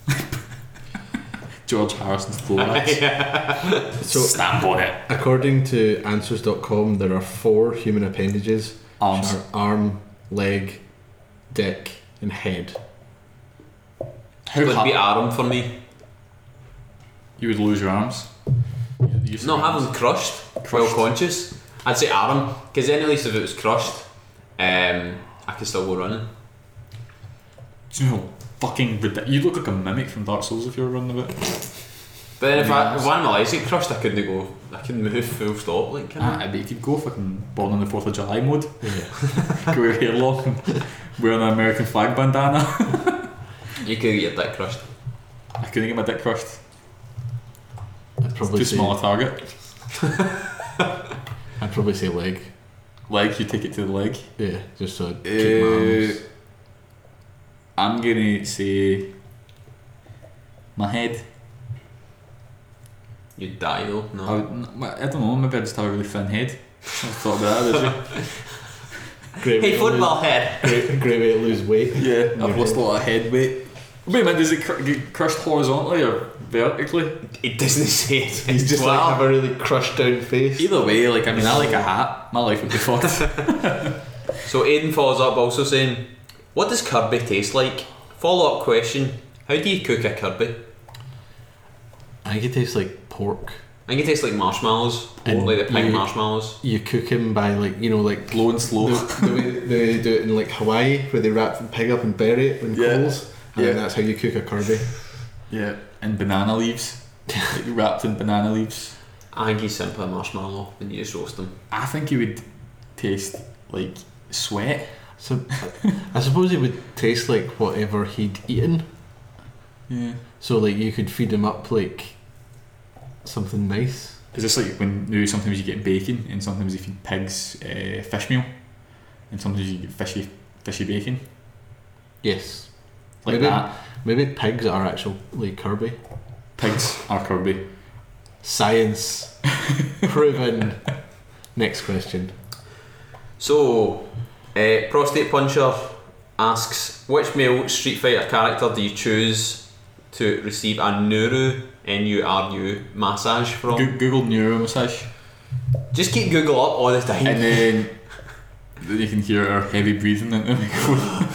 George Harrison's thorax. So, Stamp on it. according to Answers.com, there are 4 human appendages: Arms. which are arm, leg, dick, and head. How Would be hard- arm for me. You would lose your arms. You No, have them crushed while conscious. I'd say arm, because then at least if it was crushed, I could still go running. Do you know how fucking ridiculous? You look like a mimic from Dark Souls if you were running about. But then if Yeah. one of my legs get crushed, I couldn't move full stop. Like, can I? I bet you could go fucking born on the 4th of July mode. Yeah. Grow your hair long and wear an American flag bandana. You could get your dick crushed. I couldn't get my dick crushed. I'd probably Too say, small a target. I'd probably say leg. Leg, you take it to the leg. Yeah, just so I'd keep my arms. I'm gonna say my head. You'd die though. No. I don't know, maybe I just have a really thin head. I thought about that, Great way Hey, to lose- football head. Great way to lose weight. yeah, I've lost a lot of head weight. Wait a minute, does it get crushed horizontally or vertically? It doesn't say it. He's just like have a really crushed down face. Either way, like, I mean, I like a hat. My life would be fucked. So Aidan follows up also saying, what does Kirby taste like? Follow up question, how do you cook a Kirby? I think it tastes like pork. I think it tastes like marshmallows, And like the pink you- marshmallows. You cook him by like, you know, like Low and slow. the way they do it in like Hawaii, where they wrap the pig up and bury it in Yeah. coals. And then Yeah. that's how you cook a Kirby. Yeah, and banana leaves. Like wrapped in banana leaves. I think he's simply a marshmallow when you just roast them. I think it would taste like sweat. So I suppose it would taste like whatever he'd eaten. Yeah. So like you could feed him up like something nice. Is this like when sometimes you get bacon and sometimes you feed pigs fish meal and sometimes you get fishy bacon? Yes. Like maybe that. maybe pigs are actually Kirby. Pigs are Kirby. Science proven. Next question. So, Prostate Puncher asks, which male Street Fighter character do you choose to receive a Nuru NURU massage from? Google neuro massage, Just keep Google up all the time. and then you can hear her heavy breathing into the microphone.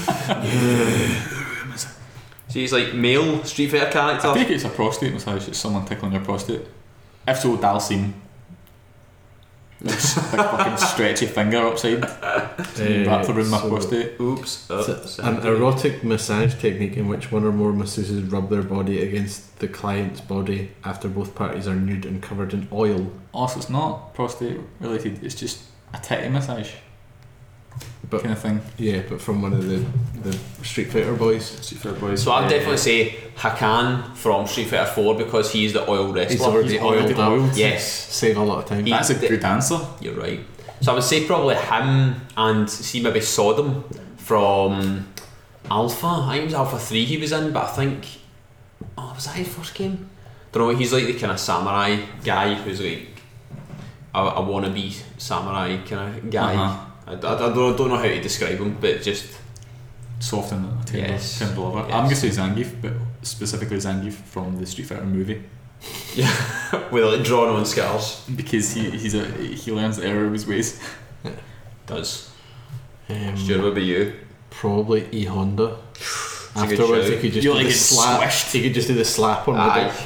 So he's like male Street Fighter I character. think it's a prostate massage. It's someone tickling your prostate. If so, Dalcine. Like fucking stretchy finger upside, wrapped around my prostate. Oops. It's an erotic massage technique in which one or more masseuses rub their body against the client's body after both parties are nude and covered in oil. Also, it's not prostate related. It's just a titty massage, But kind of thing. yeah, but from one of the Street Fighter boys. Street Fighter boys. So I'd definitely say Hakan from Street Fighter 4 because he's the oil wrestler. He's already oiled up. Yes, Save a lot of time. He- That's a good answer. you're right. So I would say probably him and see maybe Sodom from Alpha. I think it was Alpha 3 he was in, but I think... Oh, was that his first game? Don't know, he's like the kind of samurai guy who's like a wannabe samurai kind of guy. Uh-huh. I don't know how to describe him, but just... Soft and tender, Yes. tender lover. Yes. I'm gonna say Zangief, but specifically Zangief from the Street Fighter movie, with like drawn on scars. because he learns the error of his ways. Does. Um, Stuart, what about you? Probably E Honda. a good Afterwards, shout. he could just You're do like the it's slap. swished. He could just do the slap on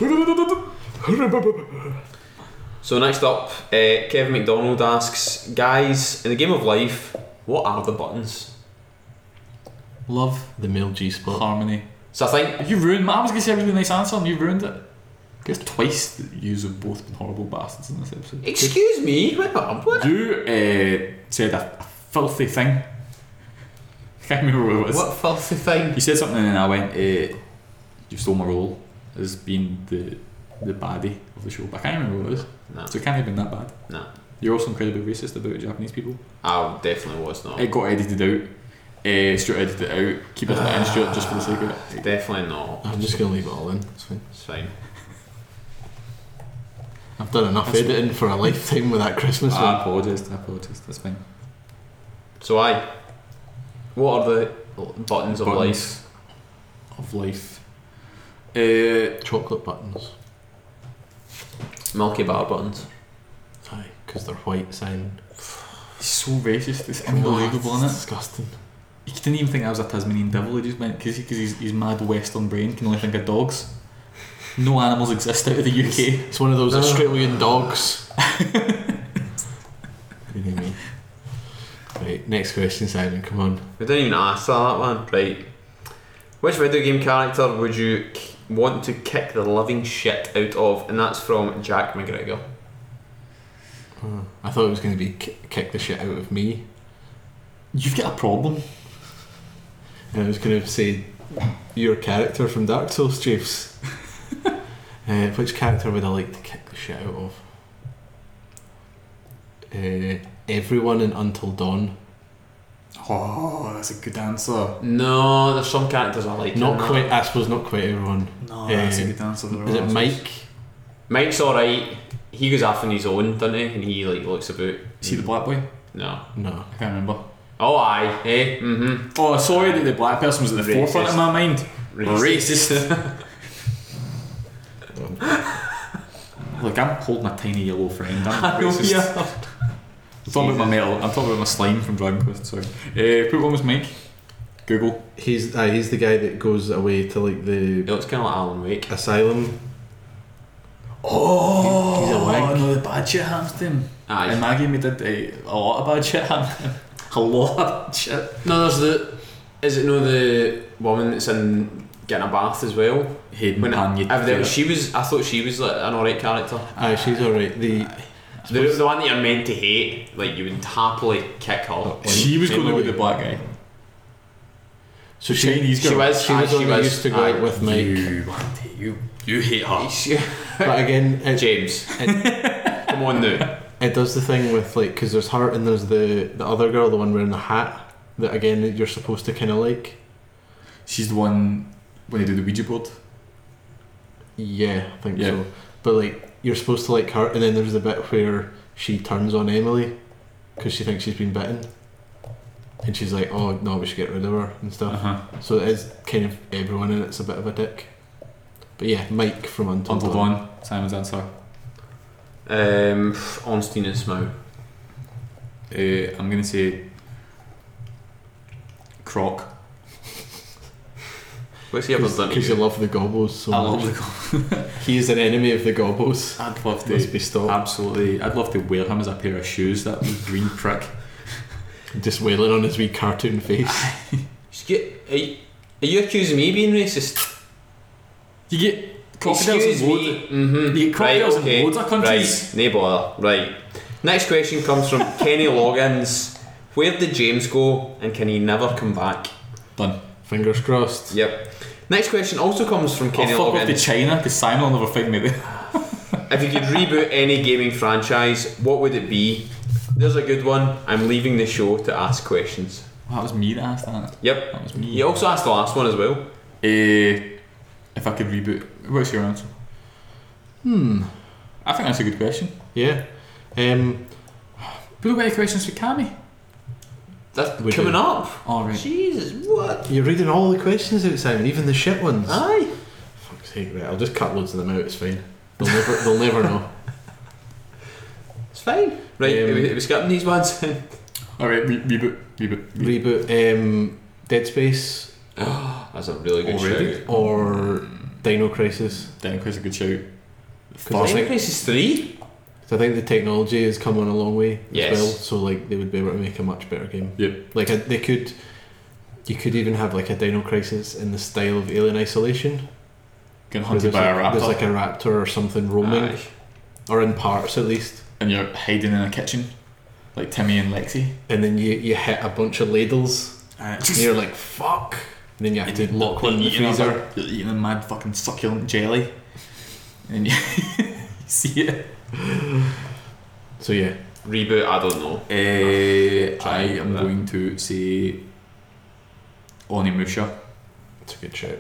the. So next up, Kevin McDonald asks, guys, in the game of life, what are the buttons? Love, The male G spot. harmony. So I think You ruined. I was gonna say a really nice answer, and you ruined it. Guess twice that you have both been horrible bastards in this episode. excuse me, what? You said a filthy thing. I can't remember what it was. What filthy thing? You said something and then I went, you stole my role as being the baddie of the show. But I can't remember what it was. No, So it can't have been that bad. no, You're also incredibly racist about Japanese people. I definitely was not. It got edited out. Stuart edited it out. Keep it in, Stuart, just for the sake of it. Definitely not. I'm just gonna leave it all in. It's fine. It's fine. I've done enough editing for a lifetime with that Christmas I one. apologise. That's fine. So what are the buttons of life? Of life. Chocolate buttons. Milky Bar buttons. Aye, because they're white sign. He's so racist. It's unbelievable, It's isn't it? disgusting. He didn't even think I was a Tasmanian devil. He just meant because his mad Western brain can only think of dogs. No animals exist out of the UK. It's one of those Australian dogs. Really me. Right, next question, Simon. Come on. We didn't even ask that one. Right. Which video game character would you want to kick the living shit out of? And that's from Jack McGregor. I thought it was going to be kick the shit out of me. You've got a problem. And I was going to say your character from Dark Souls, Chiefs. Which character would I like to kick the shit out of? Everyone in Until Dawn. Oh, that's a good answer. No, there's some characters I like. Not quite. I suppose not quite everyone. No, that's a Uh, good answer. Is it Mike? Mike's alright. He goes off on his own, doesn't he? And he like looks about. Is he the black boy? No. No. I can't remember. Oh aye. Hey. Mm-hmm. Oh, sorry that the black person was at the Racist. forefront of my mind. Racist. Look, I'm holding a tiny yellow friend. I'm I know, racist. yeah. I'm talking about my metal. I'm talking about my slime from Dragon Quest. Sorry. Put one was Mike. Google. He's the guy that goes away to like It the looks kind of like Alan Wake. asylum. Oh, He's a wank. no, the bad shit happens to him. Aye. And Maggie we did a lot of bad shit happen to him. A lot of bad shit. No, there's the. Is it no the woman that's in getting a bath as well? Hayden When Panettiere. she was, I thought she was like an alright character. Aye, she's alright. The one that you're meant to hate, like you would happily kick her. She was going to be Emily. the black guy. So Chinese She girl. was. She was aye, only used to go aye. out with Mike. You hate her. But again, James, come on now. it does the thing with like, because there's her and there's the other girl, the one wearing the hat, that again you're supposed to kind of like. She's the one when they do the Ouija board. Yeah, I think Yeah. so. But like, you're supposed to like her, and then there's the bit where she turns on Emily because she thinks she's been bitten, and she's like, "Oh no, we should get rid of her" and stuff. So it is kind of everyone in it's a bit of a dick. But yeah, Mike from Until Until Dawn. Dawn. Simon's answer. Ornstein and Smough. I'm gonna say Croc. What's he ever done to Because you you? love the gobbles so I much. love the. He is an enemy of the gobbles. I'd love Must to. be stopped. Absolutely. I'd love to wear him as a pair of shoes. That green prick. Just wailing on his wee cartoon face. Are you accusing me of being racist? You get crocodiles Excuse in loads. me. Mm-hmm. You get crocodiles okay. in loads of countries. Right, no bother. Right. Next question comes from Kenny Loggins. Where did James go, and can he never come back? Done. Fingers crossed. Yep. Next question also comes from Kenny I'll fuck off to Loggins. China because Simon will never find me there. If you could reboot any gaming franchise, what would it be? There's a good one. I'm leaving the show to ask questions. That was me that asked that. Yep. That was me. You also asked the last one as well. If I could reboot, what's your answer? I think that's a good question. Yeah. Have we got any questions for Cammy? That's We coming do. up. Alright. Jesus, what? You're reading all the questions out, Simon, even the shit ones. Aye. Fuck's sake, right, I'll just cut loads of them out, it's fine. They'll never know. It's fine. Right, Um, are we skipping these ones? Alright, reboot. Reboot Dead Space That's a really good Already? shout. or Dino Crisis. Dino Crisis is a good shout. Because Dino Crisis 3? I think the technology has come on a long way Yes. as well, so like they would be able to make a much better game. Yep. Like you could even have like a Dino Crisis in the style of Alien Isolation. Getting where hunted by a There's raptor. like a raptor or something roaming, Aye. or in parts at least. And you're hiding in a kitchen. Like Timmy and Lexi. And then you hit a bunch of ladles, and you're like, fuck. And then you have to lock one in the freezer. You're eating a mad fucking succulent jelly. And you see it. So yeah, Reboot, I don't know. I am that. going to say Onimusha. it's a good shout.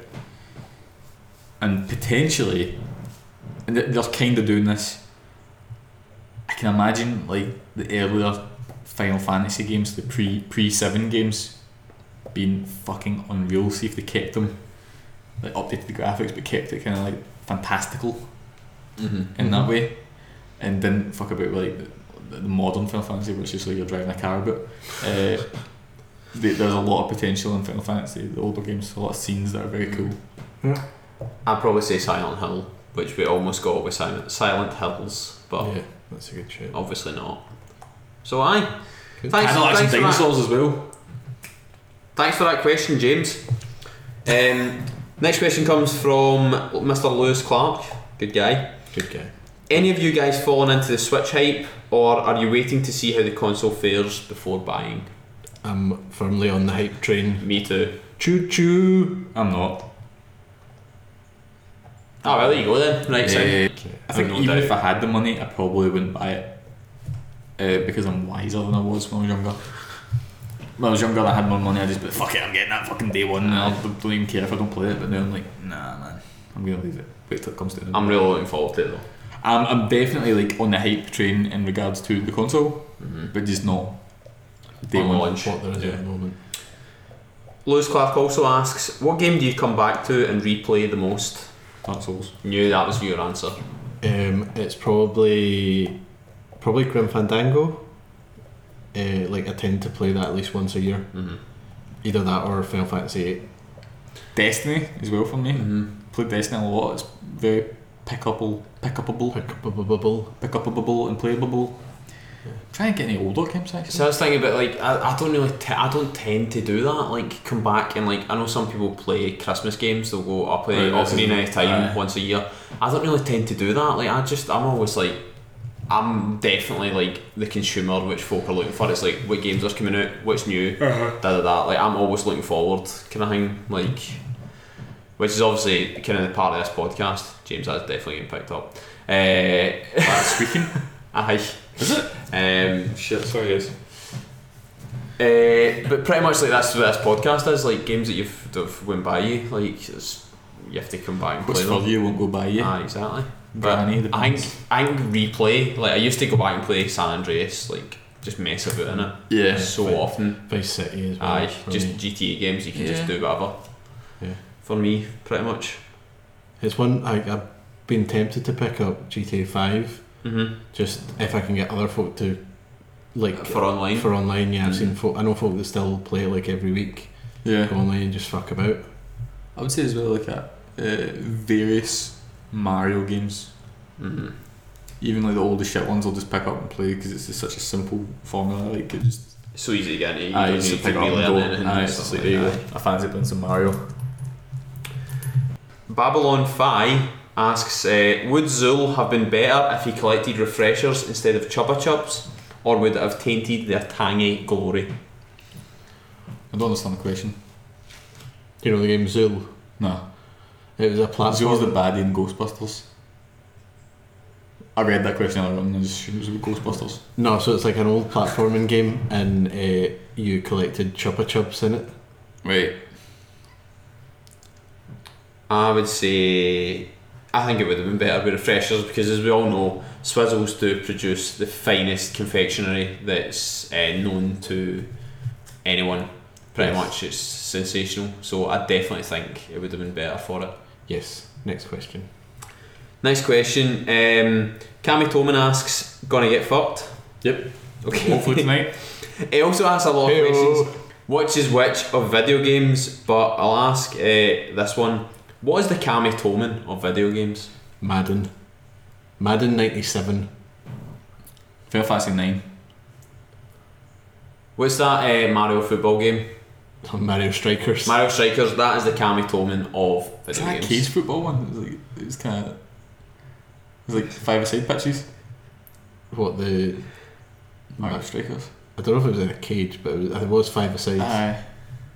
And potentially, and they're kind of doing this. I can imagine like the earlier Final Fantasy games, the pre 7 games, being fucking unreal. See if they kept them, like updated the graphics, but kept it kind of like fantastical in that way, and didn't fuck about with, like the modern Final Fantasy, which is like you're driving a car. But there's a lot of potential in Final Fantasy, the older games, a lot of scenes that are very cool. I'd probably say Silent Hill, which we almost got with Silent Hills, but Yeah, that's a good shout. obviously not. So aye. Good. Thanks, Cadillacs and thanks, for that, dinosaurs as well. thanks for that question, James. Next question comes from Mr. Lewis Clark. Good guy. Good guy. Any of you guys fallen into the Switch hype, or are you waiting to see how the console fares before buying? I'm firmly on the hype train. Me too. Choo choo. I'm not. Oh well, there you go then. Right, so I think no even doubt. if I had the money, I probably wouldn't buy it because I'm wiser than I was when I was younger. When I was younger, I had more money. I just be like, fuck it, I'm getting that fucking day one. And I don't even care if I don't play it. But now I'm like, nah, man, I'm gonna leave it. Wait till it comes to. I'm really looking forward to it though. I'm definitely like on the hype train in regards to the console, but just not day On one. launch. What there is Yeah. at the moment. Lewis Clark also asks, what game do you come back to and replay the most? Dark Souls. Knew that was your answer. It's probably Grim Fandango. Like I tend to play that at least once a year. Either that or Final Fantasy VIII. Destiny as well for me. Played Destiny a lot. It's very pickupable Pick up a bubble. and playable. Try and get any older games actually. So I was thinking about like I don't really I don't tend to do that. Like come back and like I know some people play Christmas games. They'll go I'll play Right, Ocarina of Time aye. once a year. I don't really tend to do that. Like I'm always like I'm definitely like the consumer which folk are looking for. It's like what games are coming out, what's new, da da da. Like I'm always looking forward kind of thing. Like which is obviously kind of the part of this podcast. James has definitely getting picked up. That's squeaking. Aye. Is it? Shit, sorry guys. But pretty much like that's what this podcast is, like games that you've went by you, like it's you have to come back and What's play them. for you won't go by you. Ah, exactly. Granny, But the I think replay, like I used to go back and play San Andreas, like just mess about in it. Yeah. So often. Vice City as well. Aye, for just me. GTA games, you can just Yeah. do whatever. Yeah. For me, pretty much. It's one I've been tempted to pick up GTA 5. Mm-hmm. Just if I can get other folk to like For online. For online, yeah, I've seen folk. I know folk that still play it like every week. Yeah. Go online and just fuck about. I would say as well, like various Mario games. Mm-hmm. Even like the oldest shit ones, I'll just pick up and play because it's just such a simple formula. Like it just. It's so easy to get into. You I don't just need pick to it up and relearn go. anything Aye, and it's stuff just like, like there you that. go. I fancy playing some Mario. Babylon Phi asks, would Zool have been better if he collected refreshers instead of Chupa Chups, or would it have tainted their tangy glory? I don't understand the question. You know the game Zool? No. It was a Zool's platform. the baddie in Ghostbusters. I read that question earlier on and I just assumed it was with Ghostbusters. No, so it's like an old platforming game, and you collected Chupa Chups in it. Right. I would say I think it would have been better with refreshers because, as we all know, Swizzles do produce the finest confectionery that's known to anyone. Pretty Yes. much, it's sensational. So I definitely think it would have been better for it. Yes. Next question. Next question. Cammy Toman asks, "Gonna get fucked?" Yep. Okay. Hopefully tonight. He also asks a lot of Hey-o. questions. Which is which of video games? But I'll ask this one. What is the Cammy Toman of video games? Madden 97. Final Fantasy 9. What's that Mario football game? Mario Strikers. Mario Strikers. That is the Cammy Toman of It's video that games. cage football one. It was kind of. It was like 5-a-side pitches. What the? Mario Strikers. I don't know if it was in a cage, but it was 5-a-side. Aye.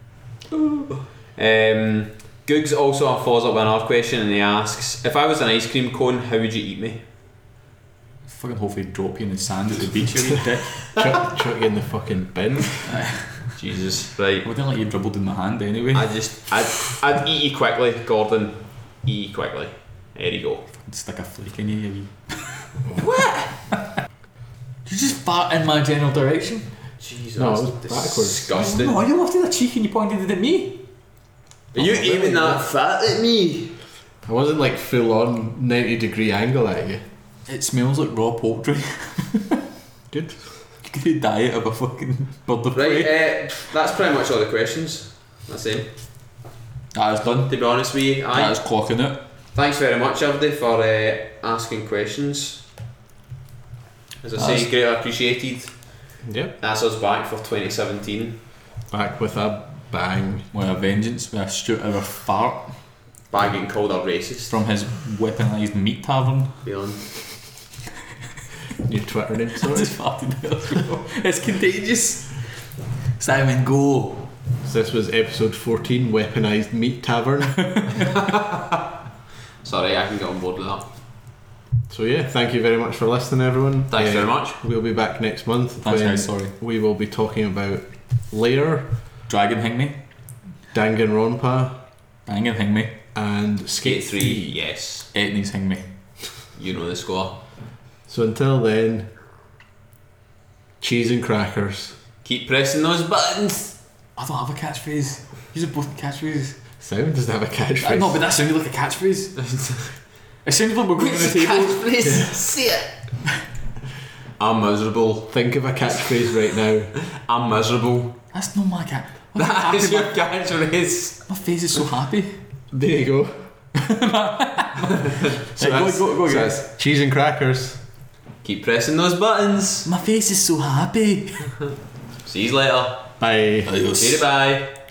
Googs also follows up with another question and he asks, if I was an ice cream cone, how would you eat me? Fucking hopefully drop you in the sand at the beach, you wee dick. Chuck you in the fucking bin. Jesus, right. I wouldn't let you dribbled in my hand anyway. I'd eat you quickly, Gordon. Eat you quickly. There you go. I'd stick a flake in you, What? You just fart in my general direction? Jesus, No, it was that's backwards. disgusting. No, you lifted a cheek and you pointed it at me. Are you aiming that fat at me? I wasn't like full on 90-degree angle at you. It smells like raw poultry. Good. You could do a diet of a fucking bird of Right, prey. that's pretty much all the questions. That's it. That is done. To be honest with you, That is clocking it. thanks very much, everybody, for asking questions. As I say, greatly appreciated. Yep. That's us back for 2017. Back with a bang. With a vengeance, with a shoot of a fart By getting called a racist. from his weaponised meat tavern. Beyond. Your Twitter name, I sorry. just farted there as well. It's contagious. Simon, go. So this was episode 14, Weaponised Meat Tavern. Sorry, I can get on board with that. So yeah, thank you very much for listening, everyone. Thanks very much. We'll be back next month. Thanks, when guys, sorry. We will be talking about Lair, Dragon hang me. Danganronpa, Bang and hang me. and Skate 3, yes. Etnies hang me. You know the score. So until then, cheese and crackers. Keep pressing those buttons. I don't have a catchphrase. These are both catchphrases. Simon doesn't have a catchphrase. No, but that sounded like a catchphrase. It sounded like we're going to the table. See it. I'm miserable. Think of a catchphrase right now. I'm miserable. That's not my cat. That is your catchphrase. My face is so happy. There you go. So go so guys. that's cheese and crackers. Keep pressing those buttons. My face is so happy. See you later. Bye. Adios. Goodbye.